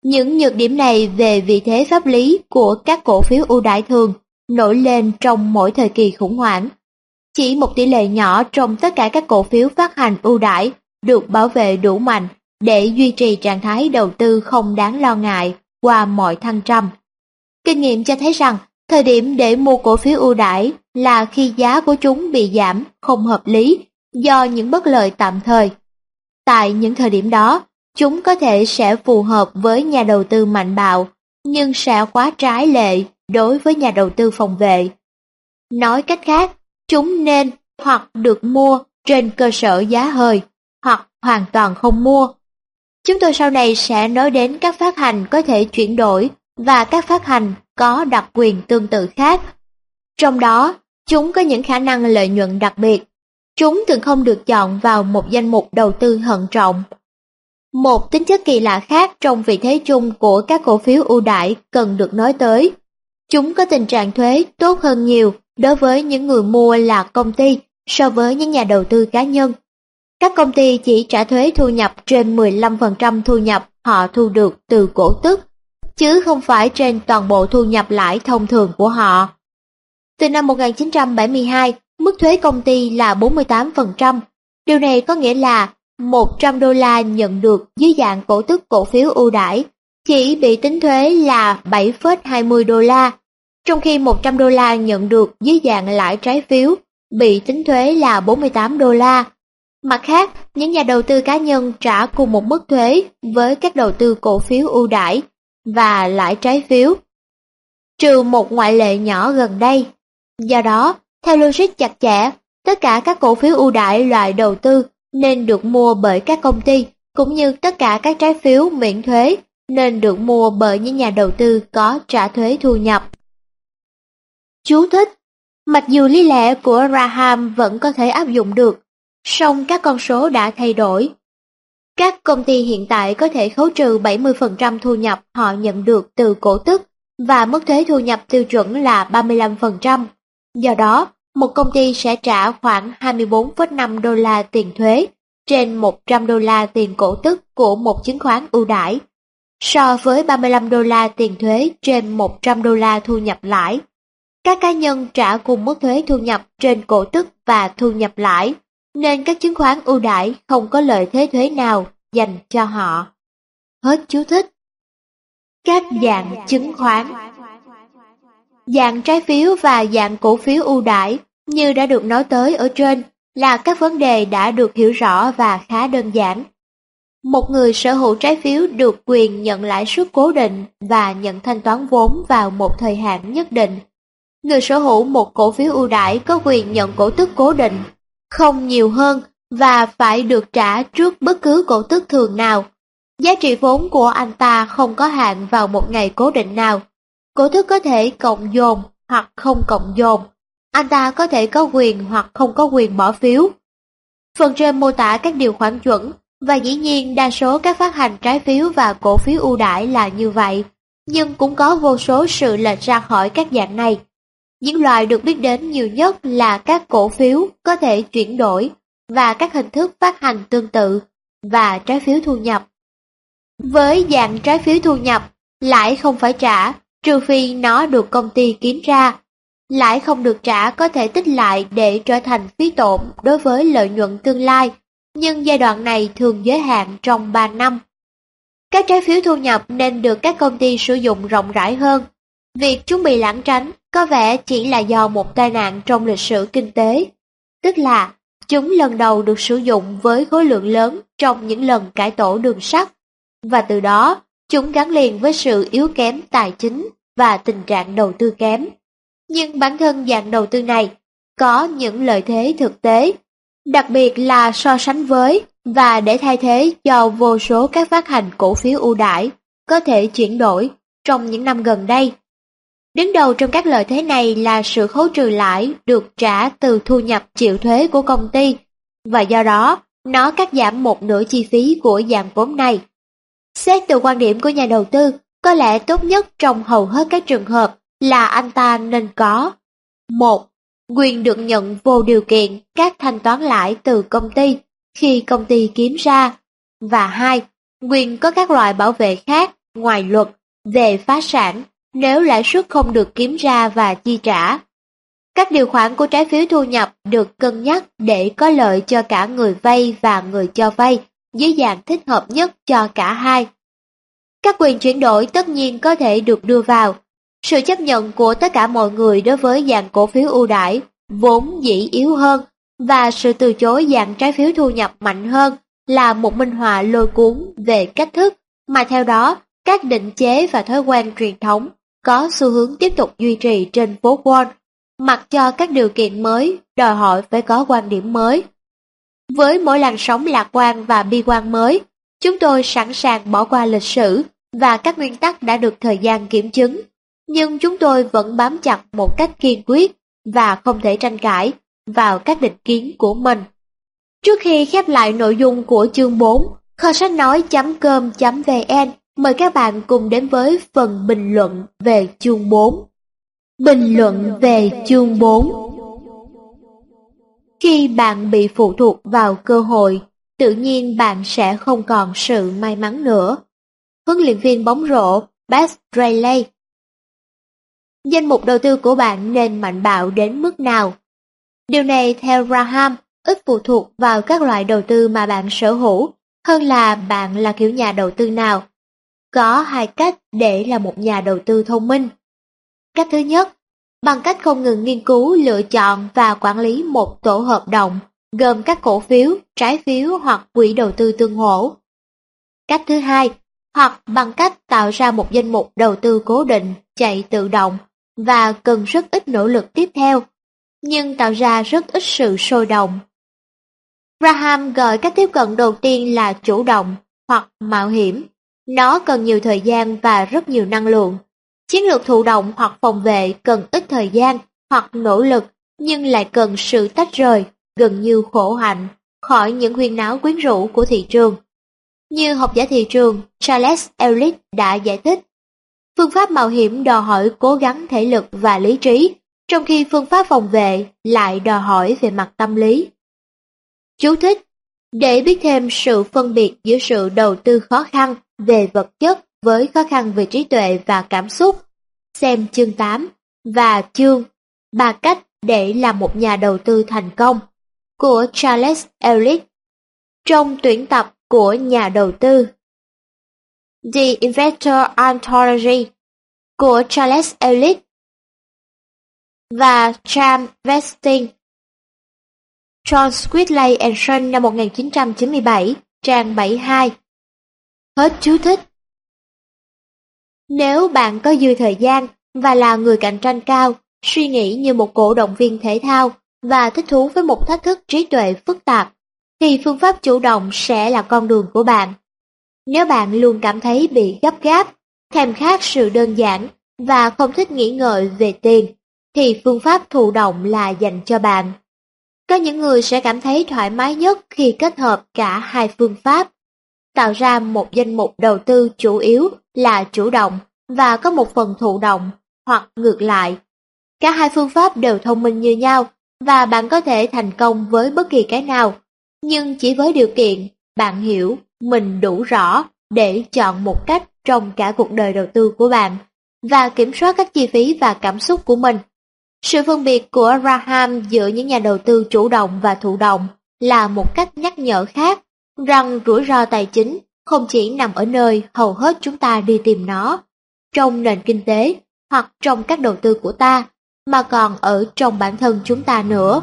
Những nhược điểm này về vị thế pháp lý của các cổ phiếu ưu đãi thường nổi lên trong mỗi thời kỳ khủng hoảng. Chỉ một tỷ lệ nhỏ trong tất cả các cổ phiếu phát hành ưu đãi được bảo vệ đủ mạnh để duy trì trạng thái đầu tư không đáng lo ngại qua mọi thăng trầm. Kinh nghiệm cho thấy rằng, thời điểm để mua cổ phiếu ưu đãi là khi giá của chúng bị giảm không hợp lý do những bất lợi tạm thời. Tại những thời điểm đó, chúng có thể sẽ phù hợp với nhà đầu tư mạnh bạo, nhưng sẽ quá trái lệ đối với nhà đầu tư phòng vệ. Nói cách khác, chúng nên hoặc được mua trên cơ sở giá hời, hoặc hoàn toàn không mua. Chúng tôi sau này sẽ nói đến các phát hành có thể chuyển đổi và các phát hành có đặc quyền tương tự khác. Trong đó, chúng có những khả năng lợi nhuận đặc biệt. Chúng thường không được chọn vào một danh mục đầu tư thận trọng. Một tính chất kỳ lạ khác trong vị thế chung của các cổ phiếu ưu đãi cần được nói tới. Chúng có tình trạng thuế tốt hơn nhiều đối với những người mua là công ty so với những nhà đầu tư cá nhân. Các công ty chỉ trả thuế thu nhập trên 15% thu nhập họ thu được từ cổ tức, chứ không phải trên toàn bộ thu nhập lãi thông thường của họ. Từ năm 1972, mức thuế công ty là 48%. Điều này có nghĩa là $100 nhận được dưới dạng cổ tức cổ phiếu ưu đãi chỉ bị tính thuế là $7,20, trong khi $100 nhận được dưới dạng lãi trái phiếu bị tính thuế là $48. Mặt khác, những nhà đầu tư cá nhân trả cùng một mức thuế với các đầu tư cổ phiếu ưu đãi và lãi trái phiếu, trừ một ngoại lệ nhỏ gần đây. Do đó, theo logic chặt chẽ, tất cả các cổ phiếu ưu đãi loại đầu tư nên được mua bởi các công ty, cũng như tất cả các trái phiếu miễn thuế nên được mua bởi những nhà đầu tư có trả thuế thu nhập. Chú thích: mặc dù lý lẽ của Graham vẫn có thể áp dụng được, song các con số đã thay đổi. Các công ty hiện tại có thể khấu trừ 70% thu nhập họ nhận được từ cổ tức và mức thuế thu nhập tiêu chuẩn là 35%. Do đó, một công ty sẽ trả khoảng $24,5 tiền thuế trên $100 tiền cổ tức của một chứng khoán ưu đãi, so với $35 tiền thuế trên $100 thu nhập lãi. Các cá nhân trả cùng mức thuế thu nhập trên cổ tức và thu nhập lãi, nên các chứng khoán ưu đãi không có lợi thế thuế nào dành cho họ. Hết chú thích. Các dạng chứng khoán. Dạng trái phiếu và dạng cổ phiếu ưu đãi, như đã được nói tới ở trên, là các vấn đề đã được hiểu rõ và khá đơn giản. Một người sở hữu trái phiếu được quyền nhận lãi suất cố định và nhận thanh toán vốn vào một thời hạn nhất định. Người sở hữu một cổ phiếu ưu đãi có quyền nhận cổ tức cố định, không nhiều hơn, và phải được trả trước bất cứ cổ tức thường nào. Giá trị vốn của anh ta không có hạn vào một ngày cố định nào. Cổ tức có thể cộng dồn hoặc không cộng dồn. Anh ta có thể có quyền hoặc không có quyền bỏ phiếu. Phần trên mô tả các điều khoản chuẩn, và dĩ nhiên đa số các phát hành trái phiếu và cổ phiếu ưu đãi là như vậy, nhưng cũng có vô số sự lệch ra khỏi các dạng này. Những loại được biết đến nhiều nhất là các cổ phiếu có thể chuyển đổi và các hình thức phát hành tương tự và trái phiếu thu nhập. Với dạng trái phiếu thu nhập, lãi không phải trả trừ phi nó được công ty kiếm ra. Lãi không được trả có thể tích lại để trở thành phí tổn đối với lợi nhuận tương lai, nhưng giai đoạn này thường giới hạn trong 3 năm. Các trái phiếu thu nhập nên được các công ty sử dụng rộng rãi hơn. Việc chúng bị lãng tránh có vẻ chỉ là do một tai nạn trong lịch sử kinh tế, tức là chúng lần đầu được sử dụng với khối lượng lớn trong những lần cải tổ đường sắt, và từ đó chúng gắn liền với sự yếu kém tài chính và tình trạng đầu tư kém. Nhưng bản thân dạng đầu tư này có những lợi thế thực tế, đặc biệt là so sánh với và để thay thế cho vô số các phát hành cổ phiếu ưu đãi có thể chuyển đổi trong những năm gần đây. Đứng đầu trong các lợi thế này là sự khấu trừ lãi được trả từ thu nhập chịu thuế của công ty, và do đó nó cắt giảm một nửa chi phí của dạng vốn này. Xét từ quan điểm của nhà đầu tư, có lẽ tốt nhất trong hầu hết các trường hợp là anh ta nên có: 1. Quyền được nhận vô điều kiện các thanh toán lãi từ công ty khi công ty kiếm ra, và 2. Quyền có các loại bảo vệ khác ngoài luật về phá sản nếu lãi suất không được kiếm ra và chi trả. Các điều khoản của trái phiếu thu nhập được cân nhắc để có lợi cho cả người vay và người cho vay dưới dạng thích hợp nhất cho cả hai. Các quyền chuyển đổi tất nhiên có thể được đưa vào. Sự chấp nhận của tất cả mọi người đối với dạng cổ phiếu ưu đãi vốn dĩ yếu hơn và sự từ chối dạng trái phiếu thu nhập mạnh hơn là một minh họa lôi cuốn về cách thức mà theo đó các định chế và thói quen truyền thống có xu hướng tiếp tục duy trì trên phố Wall, mặc cho các điều kiện mới đòi hỏi phải có quan điểm mới. Với mỗi làn sóng lạc quan và bi quan mới, chúng tôi sẵn sàng bỏ qua lịch sử và các nguyên tắc đã được thời gian kiểm chứng, nhưng chúng tôi vẫn bám chặt một cách kiên quyết và không thể tranh cãi vào các định kiến của mình. Trước khi khép lại nội dung của chương 4, kho sách nói.com.vn mời các bạn cùng đến với phần bình luận về chương 4. Bình luận về chương 4. Khi bạn bị phụ thuộc vào cơ hội, tự nhiên bạn sẽ không còn sự may mắn nữa. Huấn luyện viên bóng rổ Bess Riley. Danh mục đầu tư của bạn nên mạnh bạo đến mức nào? Điều này theo Graham ít phụ thuộc vào các loại đầu tư mà bạn sở hữu hơn là bạn là kiểu nhà đầu tư nào. Có hai cách để là một nhà đầu tư thông minh. Cách thứ nhất, bằng cách không ngừng nghiên cứu, lựa chọn và quản lý một tổ hợp đồng gồm các cổ phiếu, trái phiếu hoặc quỹ đầu tư tương hỗ. Cách thứ hai, hoặc bằng cách tạo ra một danh mục đầu tư cố định, chạy tự động và cần rất ít nỗ lực tiếp theo, nhưng tạo ra rất ít sự sôi động. Graham gọi cách tiếp cận đầu tiên là chủ động hoặc mạo hiểm. Nó cần nhiều thời gian và rất nhiều năng lượng. Chiến lược thụ động hoặc phòng vệ cần ít thời gian hoặc nỗ lực nhưng lại cần sự tách rời, gần như khổ hạnh, khỏi những huyên náo quyến rũ của thị trường. Như học giả thị trường Charles Ellis đã giải thích, phương pháp mạo hiểm đòi hỏi cố gắng thể lực và lý trí, trong khi phương pháp phòng vệ lại đòi hỏi về mặt tâm lý. Chú thích: để biết thêm sự phân biệt giữa sự đầu tư khó khăn về vật chất với khó khăn về trí tuệ và cảm xúc, xem chương 8 và chương 3 cách để làm một nhà đầu tư thành công của Charles Ellis trong tuyển tập của nhà đầu tư The Investor Anthology của Charles Ellis và Charm Vesting, John Squidley and Son năm 1997, trang 72. Hết chú thích. Nếu bạn có dư thời gian và là người cạnh tranh cao, suy nghĩ như một cổ động viên thể thao và thích thú với một thách thức trí tuệ phức tạp, thì phương pháp chủ động sẽ là con đường của bạn. Nếu bạn luôn cảm thấy bị gấp gáp, thèm khát sự đơn giản và không thích nghĩ ngợi về tiền, thì phương pháp thụ động là dành cho bạn. Có những người sẽ cảm thấy thoải mái nhất khi kết hợp cả hai phương pháp, tạo ra một danh mục đầu tư chủ yếu là chủ động và có một phần thụ động, hoặc ngược lại. Cả hai phương pháp đều thông minh như nhau và bạn có thể thành công với bất kỳ cái nào, nhưng chỉ với điều kiện bạn hiểu mình đủ rõ để chọn một cách trong cả cuộc đời đầu tư của bạn và kiểm soát các chi phí và cảm xúc của mình. Sự phân biệt của Graham giữa những nhà đầu tư chủ động và thụ động là một cách nhắc nhở khác rằng rủi ro tài chính không chỉ nằm ở nơi hầu hết chúng ta đi tìm nó, trong nền kinh tế hoặc trong các đầu tư của ta, mà còn ở trong bản thân chúng ta nữa.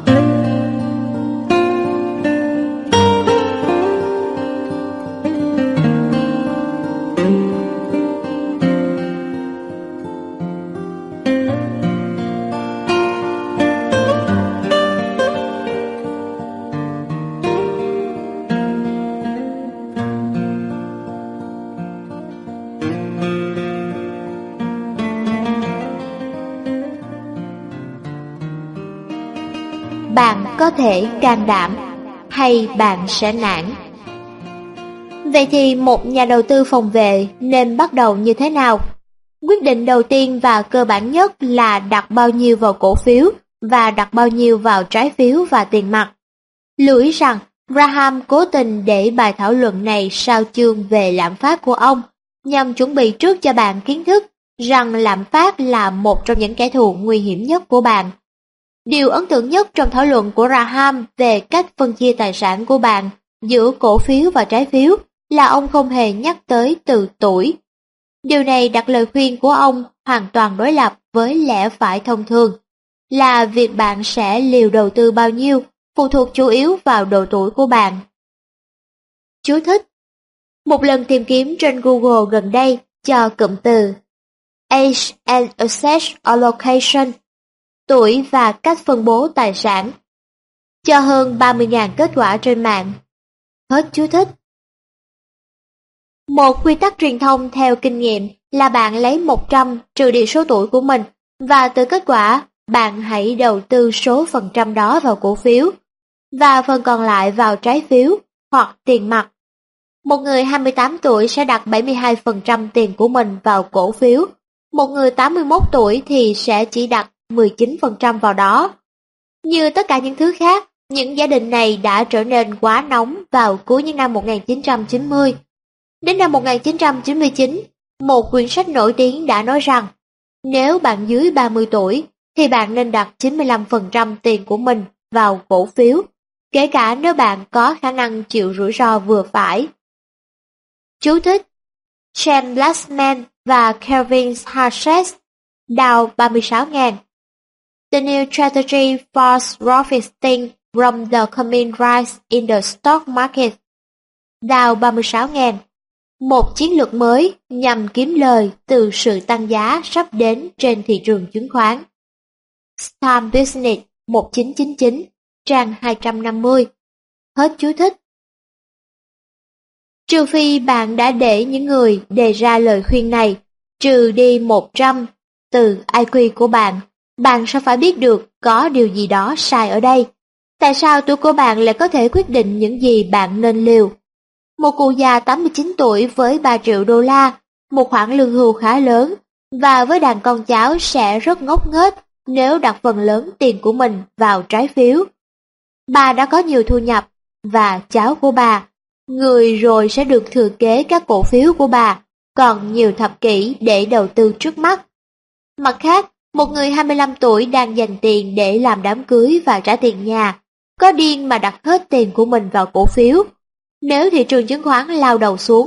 Bạn có thể can đảm hay bạn sẽ nản. Vậy thì một nhà đầu tư phòng vệ nên bắt đầu như thế nào? Quyết định đầu tiên và cơ bản nhất là đặt bao nhiêu vào cổ phiếu và đặt bao nhiêu vào trái phiếu và tiền mặt. Lưu ý rằng Graham cố tình để bài thảo luận này sau chương về lạm phát của ông nhằm chuẩn bị trước cho bạn kiến thức rằng lạm phát là một trong những kẻ thù nguy hiểm nhất của bạn. Điều ấn tượng nhất trong thảo luận của Graham về cách phân chia tài sản của bạn giữa cổ phiếu và trái phiếu là ông không hề nhắc tới từ tuổi. Điều này đặt lời khuyên của ông hoàn toàn đối lập với lẽ phải thông thường, là việc bạn sẽ liều đầu tư bao nhiêu phụ thuộc chủ yếu vào độ tuổi của bạn. Chú thích: một lần tìm kiếm trên Google gần đây cho cụm từ Age and Asset Allocation, tuổi và cách phân bố tài sản, cho hơn 30.000 kết quả trên mạng. Hết chú thích. Một quy tắc truyền thông theo kinh nghiệm là bạn lấy 100 trừ đi số tuổi của mình, và từ kết quả, bạn hãy đầu tư số phần trăm đó vào cổ phiếu, và phần còn lại vào trái phiếu hoặc tiền mặt. Một người 28 tuổi sẽ đặt 72% tiền của mình vào cổ phiếu, một người 81 tuổi thì sẽ chỉ đặt 19% vào đó. Như tất cả những thứ khác, những giả định này đã trở nên quá nóng vào cuối những năm 1990. Đến năm 1999, một quyển sách nổi tiếng đã nói rằng nếu bạn dưới 30 tuổi thì bạn nên đặt 95% tiền của mình vào cổ phiếu, kể cả nếu bạn có khả năng chịu rủi ro vừa phải. Chú thích: Shane Blassman và Kelvin Hartshett, Dow 36.000. The New Strategy for Profiting from the Coming Rise in the Stock Market, Dow 36.000. Một chiến lược mới nhằm kiếm lời từ sự tăng giá sắp đến trên thị trường chứng khoán. Time Business 1999, trang 250. Hết chú thích. Trừ phi bạn đã để những người đề ra lời khuyên này trừ đi 100 từ IQ của bạn, bạn sẽ phải biết được có điều gì đó sai ở đây. Tại sao tuổi của bạn lại có thể quyết định những gì bạn nên liều? Một cụ già 89 tuổi với 3 triệu đô la, một khoản lương hưu khá lớn, và với đàn con cháu sẽ rất ngốc nghếch nếu đặt phần lớn tiền của mình vào trái phiếu. Bà đã có nhiều thu nhập, và cháu của bà, người rồi sẽ được thừa kế các cổ phiếu của bà, còn nhiều thập kỷ để đầu tư trước mắt. Mặt khác, một người 25 tuổi đang dành tiền để làm đám cưới và trả tiền nhà, có điên mà đặt hết tiền của mình vào cổ phiếu. Nếu thị trường chứng khoán lao đầu xuống,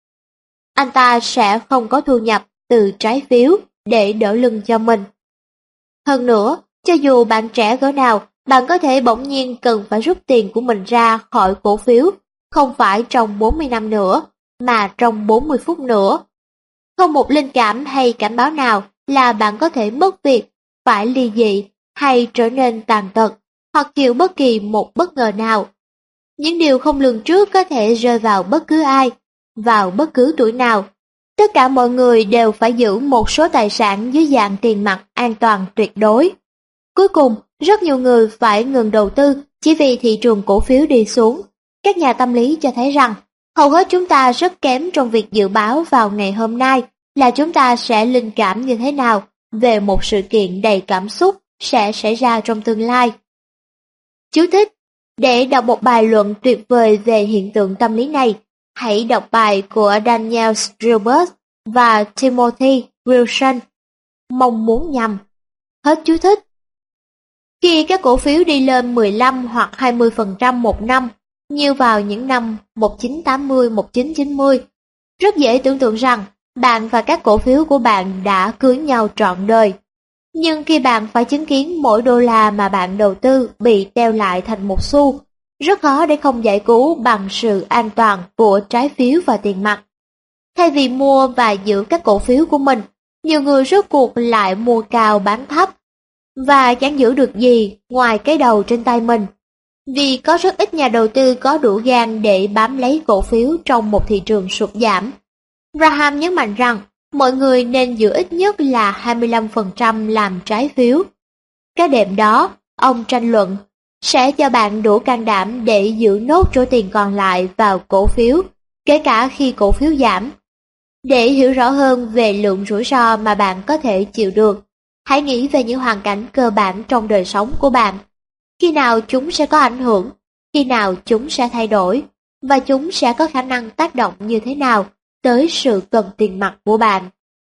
anh ta sẽ không có thu nhập từ trái phiếu để đỡ lưng cho mình. Hơn nữa, cho dù bạn trẻ cỡ nào, bạn có thể bỗng nhiên cần phải rút tiền của mình ra khỏi cổ phiếu, không phải trong 40 năm nữa, mà trong 40 phút nữa. Không một linh cảm hay cảnh báo nào là bạn có thể mất việc, phải ly dị hay trở nên tàn tật, hoặc chịu bất kỳ một bất ngờ nào. Những điều không lường trước có thể rơi vào bất cứ ai, vào bất cứ tuổi nào. Tất cả mọi người đều phải giữ một số tài sản dưới dạng tiền mặt an toàn tuyệt đối. Cuối cùng, rất nhiều người phải ngừng đầu tư chỉ vì thị trường cổ phiếu đi xuống. Các nhà tâm lý cho thấy rằng, hầu hết chúng ta rất kém trong việc dự báo vào ngày hôm nay là chúng ta sẽ linh cảm như thế nào về một sự kiện đầy cảm xúc sẽ xảy ra trong tương lai. Chú thích: để đọc một bài luận tuyệt vời về hiện tượng tâm lý này, hãy đọc bài của Daniel Gilbert và Timothy Wilson. Mong muốn nhầm. Hết chú thích. Khi các cổ phiếu đi lên 15 hoặc 20% một năm, như vào những năm 1980-1990, rất dễ tưởng tượng rằng bạn và các cổ phiếu của bạn đã cưới nhau trọn đời. Nhưng khi bạn phải chứng kiến mỗi đô la mà bạn đầu tư bị teo lại thành một xu, rất khó để không giải cứu bằng sự an toàn của trái phiếu và tiền mặt. Thay vì mua và giữ các cổ phiếu của mình, nhiều người rốt cuộc lại mua cao bán thấp, và chẳng giữ được gì ngoài cái đầu trên tay mình. Vì có rất ít nhà đầu tư có đủ gan để bám lấy cổ phiếu trong một thị trường sụt giảm. Graham nhấn mạnh rằng, mọi người nên giữ ít nhất là 25% làm trái phiếu. Cái đệm đó, ông tranh luận, sẽ cho bạn đủ can đảm để giữ nốt số tiền còn lại vào cổ phiếu, kể cả khi cổ phiếu giảm. Để hiểu rõ hơn về lượng rủi ro mà bạn có thể chịu được, hãy nghĩ về những hoàn cảnh cơ bản trong đời sống của bạn. Khi nào chúng sẽ có ảnh hưởng, khi nào chúng sẽ thay đổi, và chúng sẽ có khả năng tác động như thế nào tới sự cần tiền mặt của bạn.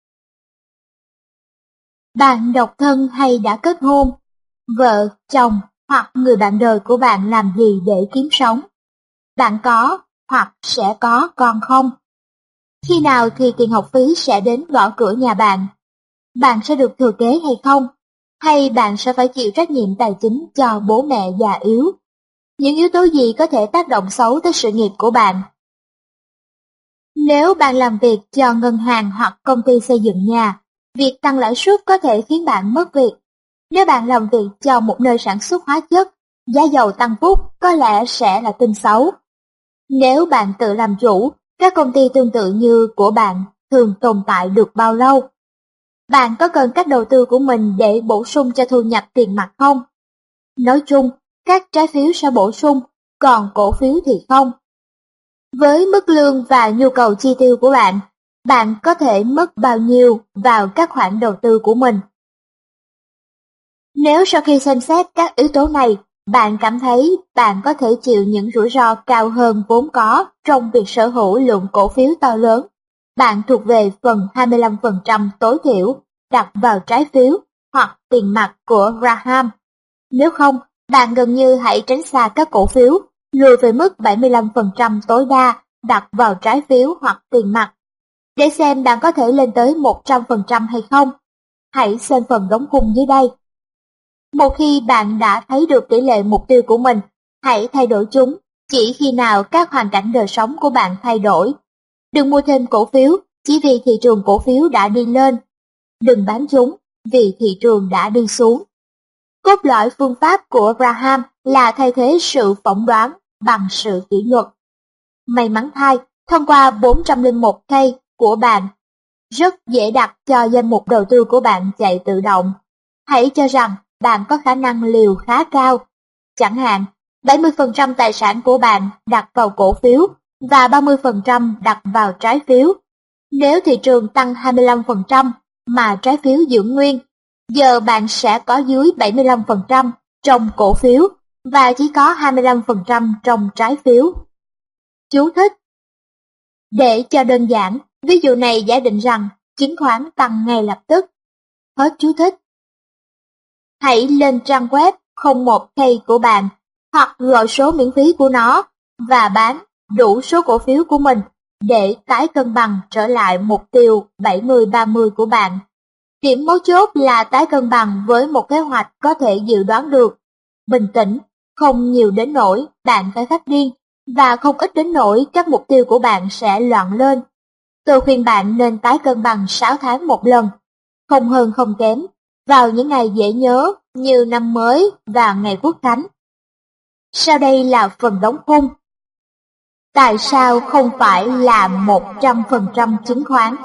Bạn độc thân hay đã kết hôn? Vợ, chồng hoặc người bạn đời của bạn làm gì để kiếm sống? Bạn có hoặc sẽ có con không? Khi nào thì tiền học phí sẽ đến gõ cửa nhà bạn? Bạn sẽ được thừa kế hay không? Hay bạn sẽ phải chịu trách nhiệm tài chính cho bố mẹ già yếu? Những yếu tố gì có thể tác động xấu tới sự nghiệp của bạn? Nếu bạn làm việc cho ngân hàng hoặc công ty xây dựng nhà, việc tăng lãi suất có thể khiến bạn mất việc. Nếu bạn làm việc cho một nơi sản xuất hóa chất, giá dầu tăng vút có lẽ sẽ là tin xấu. Nếu bạn tự làm chủ, các công ty tương tự như của bạn thường tồn tại được bao lâu? Bạn có cần cách đầu tư của mình để bổ sung cho thu nhập tiền mặt không? Nói chung, các trái phiếu sẽ bổ sung, còn cổ phiếu thì không. Với mức lương và nhu cầu chi tiêu của bạn, bạn có thể mất bao nhiêu vào các khoản đầu tư của mình? Nếu sau khi xem xét các yếu tố này, bạn cảm thấy bạn có thể chịu những rủi ro cao hơn vốn có trong việc sở hữu lượng cổ phiếu to lớn, bạn thuộc về phần 25% tối thiểu đặt vào trái phiếu hoặc tiền mặt của Graham. Nếu không, bạn gần như hãy tránh xa các cổ phiếu, lùi về mức 75% tối đa đặt vào trái phiếu hoặc tiền mặt. Để xem bạn có thể lên tới 100% hay không, hãy xem phần đóng khung dưới đây. Một khi bạn đã thấy được tỷ lệ mục tiêu của mình, hãy thay đổi chúng chỉ khi nào các hoàn cảnh đời sống của bạn thay đổi. Đừng mua thêm cổ phiếu chỉ vì thị trường cổ phiếu đã đi lên. Đừng bán chúng vì thị trường đã đi xuống. Cốt lõi phương pháp của Graham là thay thế sự phỏng đoán bằng sự kỷ luật. May mắn thay, thông qua 401k của bạn, rất dễ đặt cho danh mục đầu tư của bạn chạy tự động. Hãy cho rằng bạn có khả năng liều khá cao. Chẳng hạn, 70% tài sản của bạn đặt vào cổ phiếu và 30% đặt vào trái phiếu. Nếu thị trường tăng 25% mà trái phiếu giữ nguyên, giờ bạn sẽ có dưới 75% trong cổ phiếu và chỉ có 25% trong trái phiếu. Chú thích: để cho đơn giản, ví dụ này giả định rằng chứng khoán tăng ngay lập tức. Hết chú thích. Hãy lên trang web 01k của bạn hoặc gọi số miễn phí của nó và bán đủ số cổ phiếu của mình để tái cân bằng trở lại mục tiêu 70-30 của bạn. Điểm mấu chốt là tái cân bằng với một kế hoạch có thể dự đoán được. Bình tĩnh, không nhiều đến nỗi bạn phải phát điên và không ít đến nỗi các mục tiêu của bạn sẽ loạn lên. Tôi khuyên bạn nên tái cân bằng 6 tháng một lần, không hơn không kém, vào những ngày dễ nhớ như năm mới và ngày Quốc khánh. Sau đây là phần đóng khung. Tại sao không phải là 100% chứng khoán?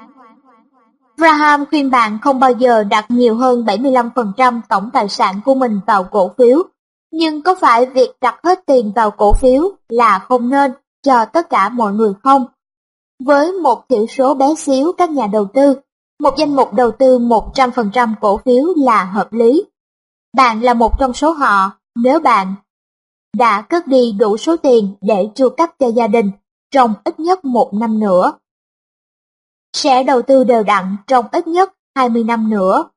Graham khuyên bạn không bao giờ đặt nhiều hơn 75% tổng tài sản của mình vào cổ phiếu. Nhưng có phải việc đặt hết tiền vào cổ phiếu là không nên cho tất cả mọi người không? Với một thiểu số bé xíu các nhà đầu tư, một danh mục đầu tư 100% cổ phiếu là hợp lý. Bạn là một trong số họ nếu bạn đã cất đi đủ số tiền để chu cấp cho gia đình trong ít nhất 1 năm nữa. Sẽ đầu tư đều đặn trong ít nhất 20 năm nữa.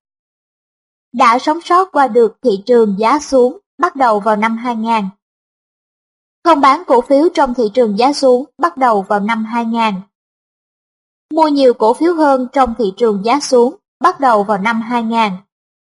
Đã sống sót qua được thị trường giá xuống bắt đầu vào năm 2000. Không bán cổ phiếu trong thị trường giá xuống bắt đầu vào năm 2000. Mua nhiều cổ phiếu hơn trong thị trường giá xuống bắt đầu vào năm 2000.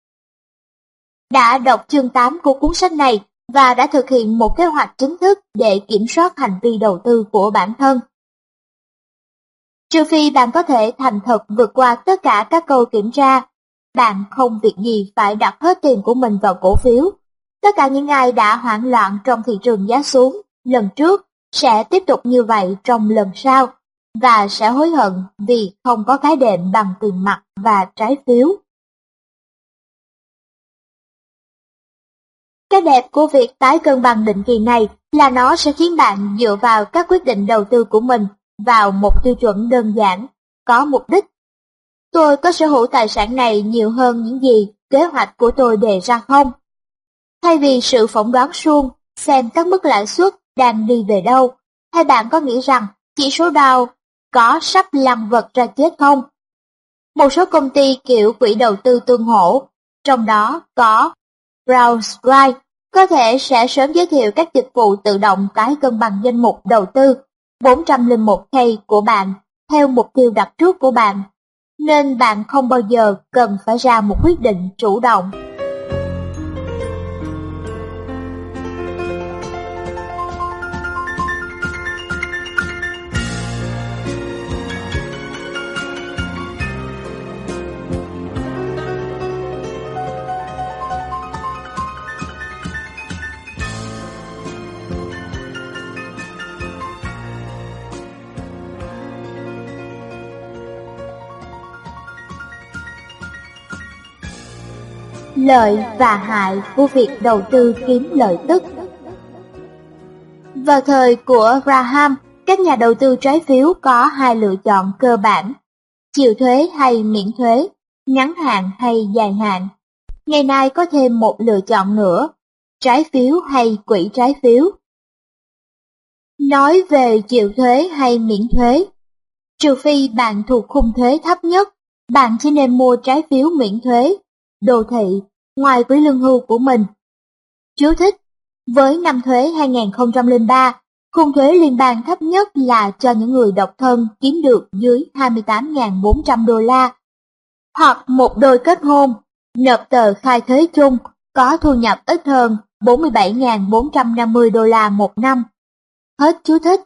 Đã đọc chương 8 của cuốn sách này và đã thực hiện một kế hoạch chính thức để kiểm soát hành vi đầu tư của bản thân. Trừ phi bạn có thể thành thật vượt qua tất cả các câu kiểm tra, bạn không việc gì phải đặt hết tiền của mình vào cổ phiếu. Tất cả những ai đã hoảng loạn trong thị trường giá xuống lần trước sẽ tiếp tục như vậy trong lần sau, và sẽ hối hận vì không có cái đệm bằng tiền mặt và trái phiếu. Cái đẹp của việc tái cân bằng định kỳ này là nó sẽ khiến bạn dựa vào các quyết định đầu tư của mình vào một tiêu chuẩn đơn giản, có mục đích. Tôi có sở hữu tài sản này nhiều hơn những gì kế hoạch của tôi đề ra không? Thay vì sự phỏng đoán suông, xem các mức lãi suất đang đi về đâu, hay bạn có nghĩ rằng chỉ số Dow có sắp lăn vật ra chết không? Một số công ty kiểu quỹ đầu tư tương hỗ, trong đó có Brown có thể sẽ sớm giới thiệu các dịch vụ tự động tái cân bằng danh mục đầu tư 401k của bạn theo mục tiêu đặt trước của bạn, nên bạn không bao giờ cần phải ra một quyết định chủ động. Lợi và hại của việc đầu tư kiếm lợi tức. Vào thời của Graham, các nhà đầu tư trái phiếu có hai lựa chọn cơ bản: chịu thuế hay miễn thuế, ngắn hạn hay dài hạn. Ngày nay có thêm một lựa chọn nữa: trái phiếu hay quỹ trái phiếu. Nói về chịu thuế hay miễn thuế, trừ phi bạn thuộc khung thuế thấp nhất, bạn chỉ nên mua trái phiếu miễn thuế, đô thị, ngoài quỹ lương hưu của mình. Chú thích: với năm thuế 2003, khung thuế liên bang thấp nhất là cho những người độc thân kiếm được dưới 28.400 đô la, hoặc một đôi kết hôn, nộp tờ khai thuế chung, có thu nhập ít hơn 47.450 đô la một năm. Hết chú thích.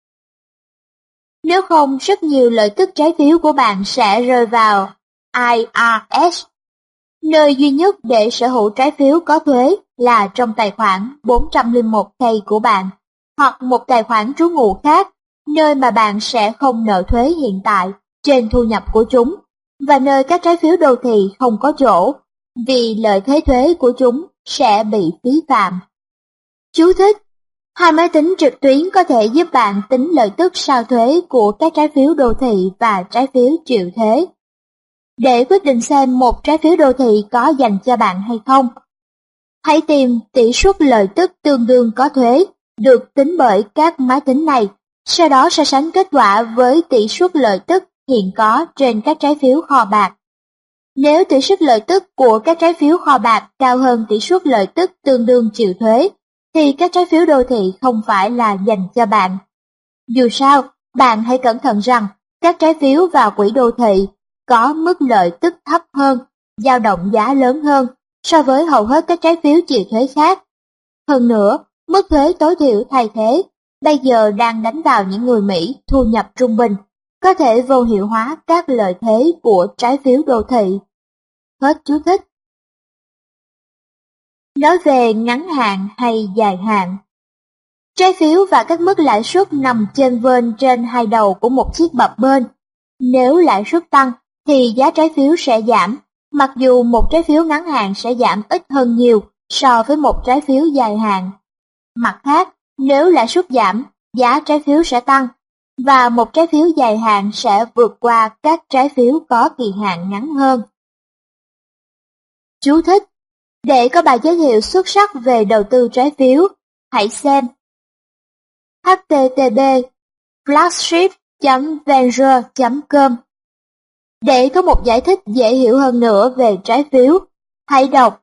Nếu không, rất nhiều lợi tức trái phiếu của bạn sẽ rơi vào IRS. Nơi duy nhất để sở hữu trái phiếu có thuế là trong tài khoản 401k của bạn, hoặc một tài khoản trú ngụ khác, nơi mà bạn sẽ không nợ thuế hiện tại trên thu nhập của chúng, và nơi các trái phiếu đô thị không có chỗ, vì lợi thế thuế của chúng sẽ bị phí phạm. Chú thích: hai máy tính trực tuyến có thể giúp bạn tính lợi tức sau thuế của các trái phiếu đô thị và trái phiếu chịu thuế. Để quyết định xem một trái phiếu đô thị có dành cho bạn hay không, hãy tìm tỷ suất lợi tức tương đương có thuế được tính bởi các máy tính này, sau đó so sánh kết quả với tỷ suất lợi tức hiện có trên các trái phiếu kho bạc. Nếu tỷ suất lợi tức của các trái phiếu kho bạc cao hơn tỷ suất lợi tức tương đương chịu thuế, thì các trái phiếu đô thị không phải là dành cho bạn. Dù sao, bạn hãy cẩn thận rằng các trái phiếu và quỹ đô thị có mức lợi tức thấp hơn, dao động giá lớn hơn so với hầu hết các trái phiếu chịu thuế khác. Hơn nữa, mức thuế tối thiểu thay thế bây giờ đang đánh vào những người Mỹ thu nhập trung bình, có thể vô hiệu hóa các lợi thế của trái phiếu đô thị. Hết chú thích. Nói về ngắn hạn hay dài hạn, trái phiếu và các mức lãi suất nằm chênh vênh trên hai đầu của một chiếc bập bênh. Nếu lãi suất tăng thì giá trái phiếu sẽ giảm, mặc dù một trái phiếu ngắn hạn sẽ giảm ít hơn nhiều so với một trái phiếu dài hạn. Mặt khác, nếu lãi suất giảm, giá trái phiếu sẽ tăng, và một trái phiếu dài hạn sẽ vượt qua các trái phiếu có kỳ hạn ngắn hơn. Chú thích: để có bài giới thiệu xuất sắc về đầu tư trái phiếu, hãy xem http://flagship.venture.com. Để có một giải thích dễ hiểu hơn nữa về trái phiếu, hãy đọc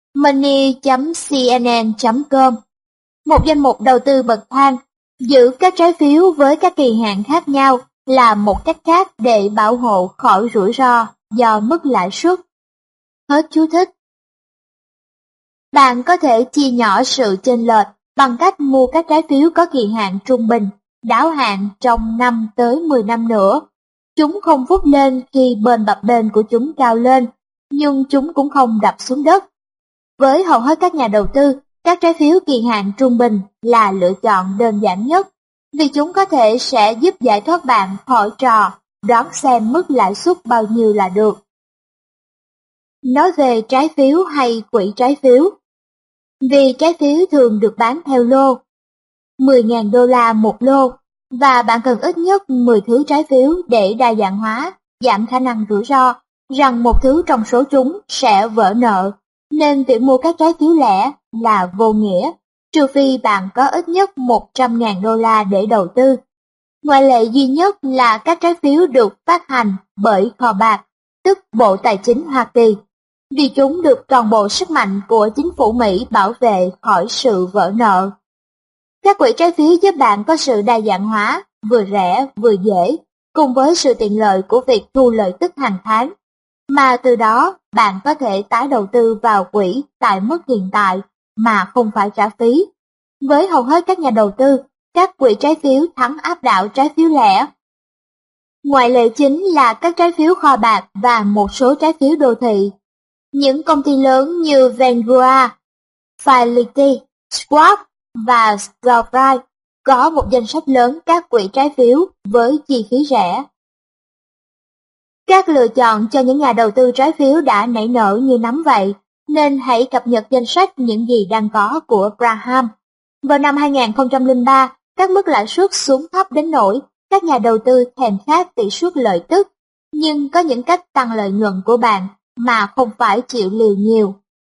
money.cnn.com. Một danh mục đầu tư bậc thang, giữ các trái phiếu với các kỳ hạn khác nhau là một cách khác để bảo hộ khỏi rủi ro do mức lãi suất. Hết chú thích. Bạn có thể chia nhỏ sự chênh lệch bằng cách mua các trái phiếu có kỳ hạn trung bình, đáo hạn trong 5 tới 10 năm nữa. Chúng không vút lên khi bên bập bênh của chúng cao lên, nhưng chúng cũng không đập xuống đất. Với hầu hết các nhà đầu tư, các trái phiếu kỳ hạn trung bình là lựa chọn đơn giản nhất, vì chúng có thể sẽ giúp giải thoát bạn khỏi trò đoán xem mức lãi suất bao nhiêu là được. Nói về trái phiếu hay quỹ trái phiếu, vì trái phiếu thường được bán theo lô, 10.000 đô la một lô, và bạn cần ít nhất 10 thứ trái phiếu để đa dạng hóa, giảm khả năng rủi ro rằng một thứ trong số chúng sẽ vỡ nợ, nên việc mua các trái phiếu lẻ là vô nghĩa, trừ phi bạn có ít nhất 100.000 đô la để đầu tư. Ngoại lệ duy nhất là các trái phiếu được phát hành bởi kho bạc, tức Bộ Tài chính Hoa Kỳ, vì chúng được toàn bộ sức mạnh của chính phủ Mỹ bảo vệ khỏi sự vỡ nợ. Các quỹ trái phiếu giúp bạn có sự đa dạng hóa, vừa rẻ vừa dễ, cùng với sự tiện lợi của việc thu lợi tức hàng tháng, mà từ đó bạn có thể tái đầu tư vào quỹ tại mức hiện tại mà không phải trả phí. Với hầu hết các nhà đầu tư, các quỹ trái phiếu thắng áp đảo trái phiếu lẻ. Ngoại lệ chính là các trái phiếu kho bạc và một số trái phiếu đô thị. Những công ty lớn như Vanguard, Fidelity, Schwab và Scotiabank có một danh sách lớn các quỹ trái phiếu với chi phí rẻ. Các lựa chọn cho những nhà đầu tư trái phiếu đã nảy nở như nấm vậy, nên hãy cập nhật danh sách những gì đang có của Graham. Vào năm 2003, các mức lãi suất xuống thấp đến nỗi các nhà đầu tư thèm khát tỷ suất lợi tức, nhưng có những cách tăng lợi nhuận của bạn mà không phải chịu liều nhiều.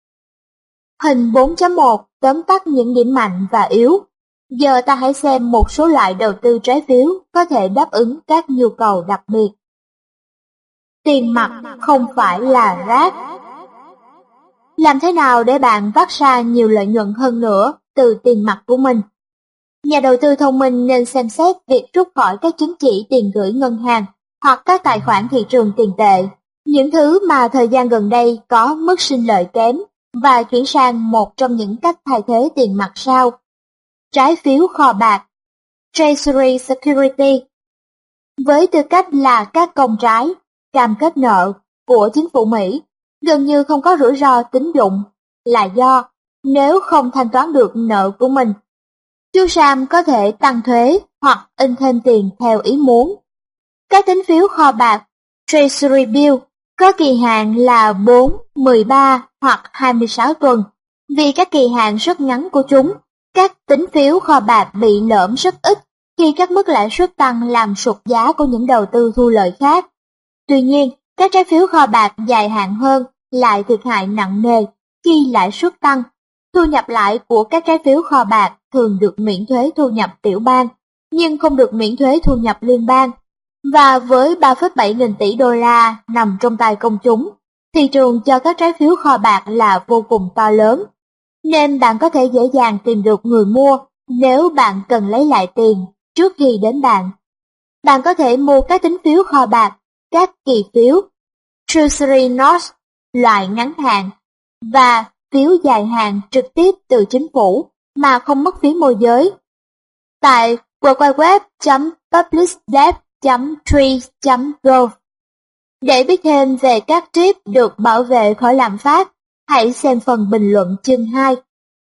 Hình 4.1 tóm tắt những điểm mạnh và yếu. Giờ ta hãy xem một số loại đầu tư trái phiếu có thể đáp ứng các nhu cầu đặc biệt. Tiền mặt không phải là rác. Làm thế nào để bạn vắt ra nhiều lợi nhuận hơn nữa từ tiền mặt của mình? Nhà đầu tư thông minh nên xem xét việc rút khỏi các chứng chỉ tiền gửi ngân hàng hoặc các tài khoản thị trường tiền tệ, những thứ mà thời gian gần đây có mức sinh lợi kém, và chuyển sang một trong những cách thay thế tiền mặt sau. Trái phiếu kho bạc, Treasury Security, với tư cách là các công trái, cam kết nợ của chính phủ Mỹ, gần như không có rủi ro tín dụng, là do nếu không thanh toán được nợ của mình, chú Sam có thể tăng thuế hoặc in thêm tiền theo ý muốn. Các tín phiếu kho bạc, Treasury Bill, có kỳ hạn là 4, 13 hoặc 26 tuần. Vì các kỳ hạn rất ngắn của chúng, các tín phiếu kho bạc bị lởm rất ít khi các mức lãi suất tăng làm sụt giá của những đầu tư thu lợi khác. Tuy nhiên, các trái phiếu kho bạc dài hạn hơn lại thiệt hại nặng nề khi lãi suất tăng. Thu nhập lại của các trái phiếu kho bạc thường được miễn thuế thu nhập tiểu bang, nhưng không được miễn thuế thu nhập liên bang. Và với 3,7 nghìn tỷ đô la nằm trong tay công chúng, thị trường cho các trái phiếu kho bạc là vô cùng to lớn, nên bạn có thể dễ dàng tìm được người mua nếu bạn cần lấy lại tiền trước khi đến bạn. Bạn có thể mua các tín phiếu kho bạc, các kỳ phiếu, Treasury Notes, loại ngắn hạn, và phiếu dài hạn trực tiếp từ chính phủ mà không mất phí môi giới. Tại www.publicdebt.tree.gov. Để biết thêm về các tip được bảo vệ khỏi lạm phát, hãy xem phần bình luận chương 2.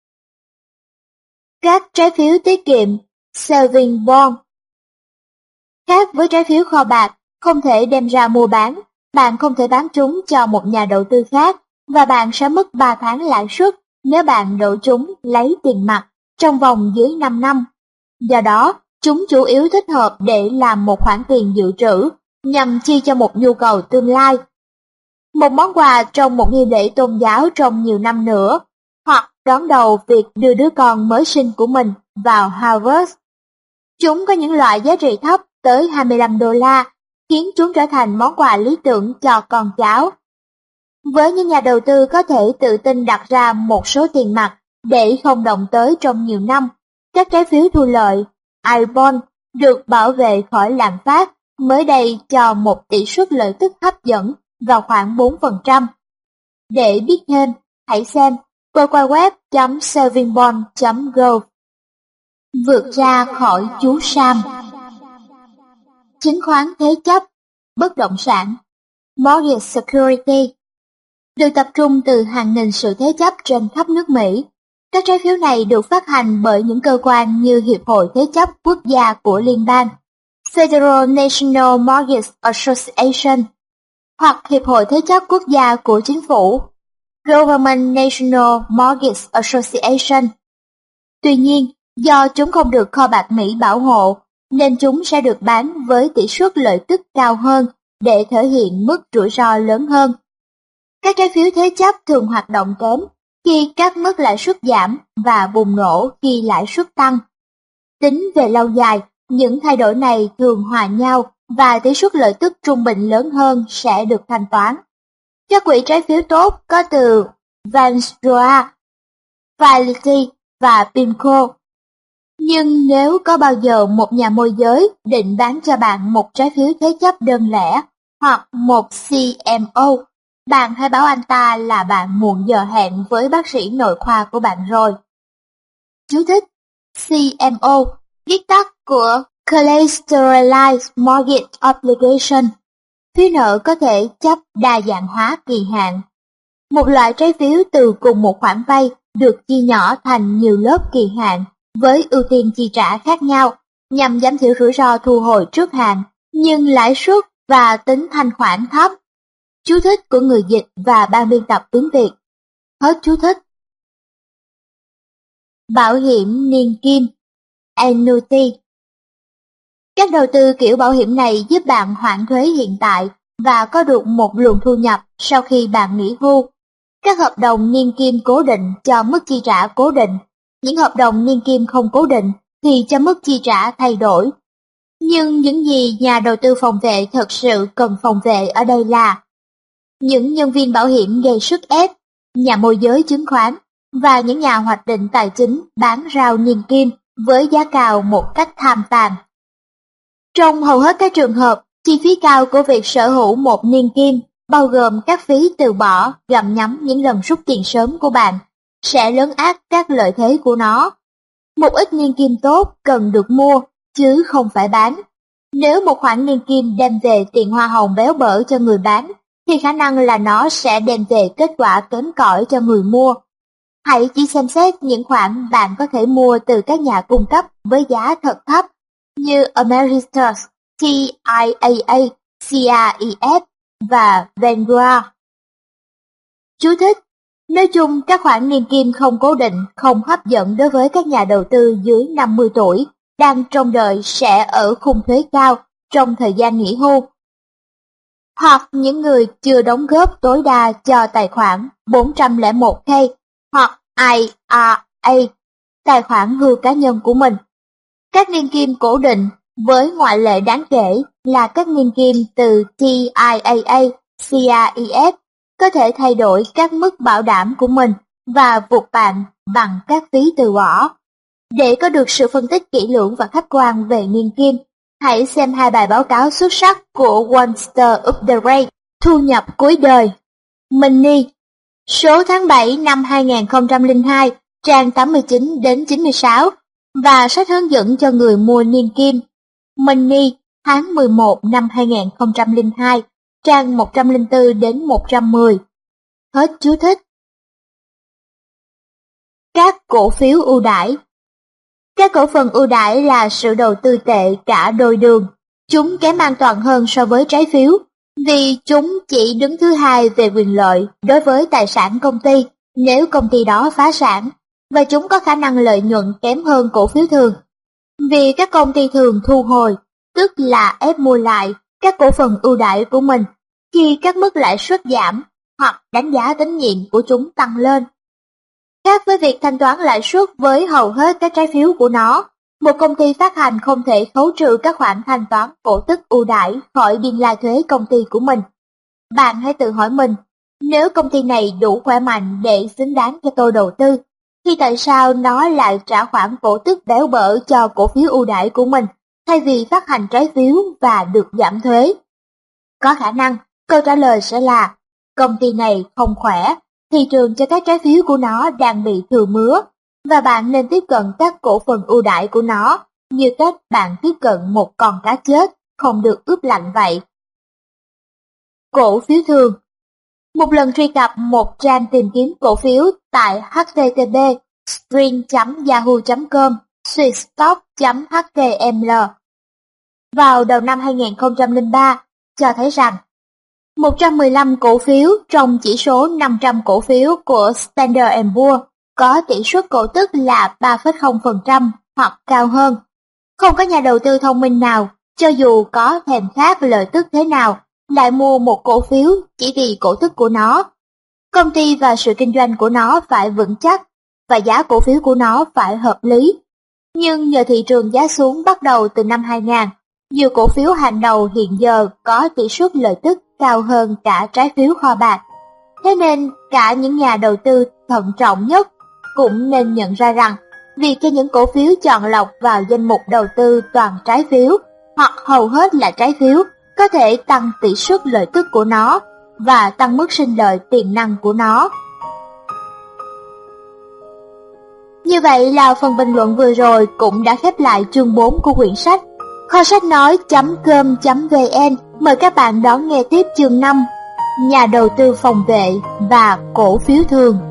Các trái phiếu tiết kiệm, Saving Bond. Khác với trái phiếu kho bạc, không thể đem ra mua bán, bạn không thể bán chúng cho một nhà đầu tư khác, và bạn sẽ mất 3 tháng lãi suất nếu bạn đổi chúng lấy tiền mặt trong vòng dưới 5 năm. Do đó, chúng chủ yếu thích hợp để làm một khoản tiền dự trữ nhằm chi cho một nhu cầu tương lai. Một món quà trong một nghi lễ tôn giáo trong nhiều năm nữa, hoặc đón đầu việc đưa đứa con mới sinh của mình vào Harvard. Chúng có những loại giá trị thấp tới 25 đô la, khiến chúng trở thành món quà lý tưởng cho con cháu. Với những nhà đầu tư có thể tự tin đặt ra một số tiền mặt để không động tới trong nhiều năm, các trái phiếu thu lợi, iBond, được bảo vệ khỏi lạm phát, mới đây cho một tỷ suất lợi tức hấp dẫn vào khoảng 4%. Để biết thêm, hãy xem www.savingbond.gov. Vượt ra khỏi chú Sam. Chứng khoán thế chấp, bất động sản, Mortgage Security, được tập trung từ hàng nghìn sự thế chấp trên khắp nước Mỹ. Các trái phiếu này được phát hành bởi những cơ quan như Hiệp hội Thế chấp Quốc gia của Liên bang, Federal National Mortgage Association, hoặc Hiệp hội Thế chấp Quốc gia của Chính phủ, Government National Mortgage Association. Tuy nhiên, do chúng không được kho bạc Mỹ bảo hộ, nên chúng sẽ được bán với tỷ suất lợi tức cao hơn để thể hiện mức rủi ro lớn hơn. Các trái phiếu thế chấp thường hoạt động kém khi các mức lãi suất giảm và bùng nổ khi lãi suất tăng. Tính về lâu dài, những thay đổi này thường hòa nhau và tỷ suất lợi tức trung bình lớn hơn sẽ được thanh toán. Các quỹ trái phiếu tốt có từ Vanguard, Fidelity và PIMCO. Nhưng nếu có bao giờ một nhà môi giới định bán cho bạn một trái phiếu thế chấp đơn lẻ hoặc một CMO, bạn hãy bảo anh ta là bạn muộn giờ hẹn với bác sĩ nội khoa của bạn rồi. Chú thích: CMO, viết tắt của Collateralized Mortgage Obligation, phiếu nợ có thể chấp đa dạng hóa kỳ hạn. Một loại trái phiếu từ cùng một khoản vay được chia nhỏ thành nhiều lớp kỳ hạn với ưu tiên chi trả khác nhau nhằm giảm thiểu rủi ro thu hồi trước hạn, nhưng lãi suất và tính thanh khoản thấp. Chú thích của người dịch và ban biên tập tiếng Việt. Hết chú thích. Bảo hiểm niên kim, annuity. Các đầu tư kiểu bảo hiểm này giúp bạn hoãn thuế hiện tại và có được một luồng thu nhập sau khi bạn nghỉ hưu. Các hợp đồng niên kim cố định cho mức chi trả cố định. Những hợp đồng niên kim không cố định thì cho mức chi trả thay đổi. Nhưng những gì nhà đầu tư phòng vệ thật sự cần phòng vệ ở đây là những nhân viên bảo hiểm gây sức ép, nhà môi giới chứng khoán và những nhà hoạch định tài chính bán rao niên kim với giá cao một cách tham tàn. Trong hầu hết các trường hợp, chi phí cao của việc sở hữu một niên kim, bao gồm các phí từ bỏ, gặm nhấm những lần rút tiền sớm của bạn, sẽ lấn át các lợi thế của nó. Một ít niên kim tốt cần được mua, chứ không phải bán. Nếu một khoản niên kim đem về tiền hoa hồng béo bở cho người bán, thì khả năng là nó sẽ đem về kết quả kém cỏi cho người mua. Hãy chỉ xem xét những khoản bạn có thể mua từ các nhà cung cấp với giá thật thấp, như Ameritas, TIAA, CREF và Vanguard. Chú thích: nói chung, các khoản niên kim không cố định không hấp dẫn đối với các nhà đầu tư dưới 50 tuổi đang trông đợi sẽ ở khung thuế cao trong thời gian nghỉ hưu, hoặc những người chưa đóng góp tối đa cho tài khoản 401k hoặc IRA, tài khoản hưu cá nhân của mình. Các niên kim cố định, với ngoại lệ đáng kể là các niên kim từ TIAA, CREF, có thể thay đổi các mức bảo đảm của mình và buộc bạn bằng các phí từ bỏ. Để có được sự phân tích kỹ lưỡng và khách quan về niên kim, hãy xem hai bài báo cáo xuất sắc của Wall of the Rate, thu nhập cuối đời. Money, số tháng 7 năm 2002, trang 89 đến 96, và sách hướng dẫn cho người mua niên kim. Money, tháng 11 năm 2002, trang 104 đến 110. Hết chú thích. Các cổ phiếu ưu đãi. Các cổ phần ưu đãi là sự đầu tư tệ cả đôi đường. Chúng kém an toàn hơn so với trái phiếu, vì chúng chỉ đứng thứ hai về quyền lợi đối với tài sản công ty nếu công ty đó phá sản, và chúng có khả năng lợi nhuận kém hơn cổ phiếu thường. Vì các công ty thường thu hồi, tức là ép mua lại các cổ phần ưu đãi của mình khi các mức lãi suất giảm hoặc đánh giá tín nhiệm của chúng tăng lên. Khác với việc thanh toán lãi suất với hầu hết các trái phiếu của nó, một công ty phát hành không thể khấu trừ các khoản thanh toán cổ tức ưu đãi khỏi biên lai thuế công ty của mình. Bạn hãy tự hỏi mình, nếu công ty này đủ khỏe mạnh để xứng đáng cho tôi đầu tư, thì tại sao nó lại trả khoản cổ tức béo bở cho cổ phiếu ưu đãi của mình, thay vì phát hành trái phiếu và được giảm thuế? Có khả năng, câu trả lời sẽ là, công ty này không khỏe, thị trường cho các trái phiếu của nó đang bị thừa mứa, và bạn nên tiếp cận các cổ phần ưu đãi của nó như cách bạn tiếp cận một con cá chết không được ướp lạnh vậy. Cổ phiếu thường. Một lần truy cập một trang tìm kiếm cổ phiếu tại http://string.yahoo.com/stock.html vào đầu năm 2003 cho thấy rằng 115 cổ phiếu trong chỉ số 500 cổ phiếu của Standard & Poor's có tỷ suất cổ tức là 3,0% hoặc cao hơn. Không có nhà đầu tư thông minh nào, cho dù có thèm khát lợi tức thế nào, lại mua một cổ phiếu chỉ vì cổ tức của nó. Công ty và sự kinh doanh của nó phải vững chắc, và giá cổ phiếu của nó phải hợp lý. Nhưng nhờ thị trường giá xuống bắt đầu từ năm 2000, nhiều cổ phiếu hàng đầu hiện giờ có tỷ suất lợi tức cao hơn cả trái phiếu kho bạc. Thế nên cả những nhà đầu tư thận trọng nhất cũng nên nhận ra rằng việc cho những cổ phiếu chọn lọc vào danh mục đầu tư toàn trái phiếu hoặc hầu hết là trái phiếu có thể tăng tỷ suất lợi tức của nó và tăng mức sinh lợi tiềm năng của nó. Như vậy là phần bình luận vừa rồi cũng đã khép lại chương 4 của quyển sách. Kho sách nói.com.vn mời các bạn đón nghe tiếp chương 5, nhà đầu tư phòng vệ và cổ phiếu thường.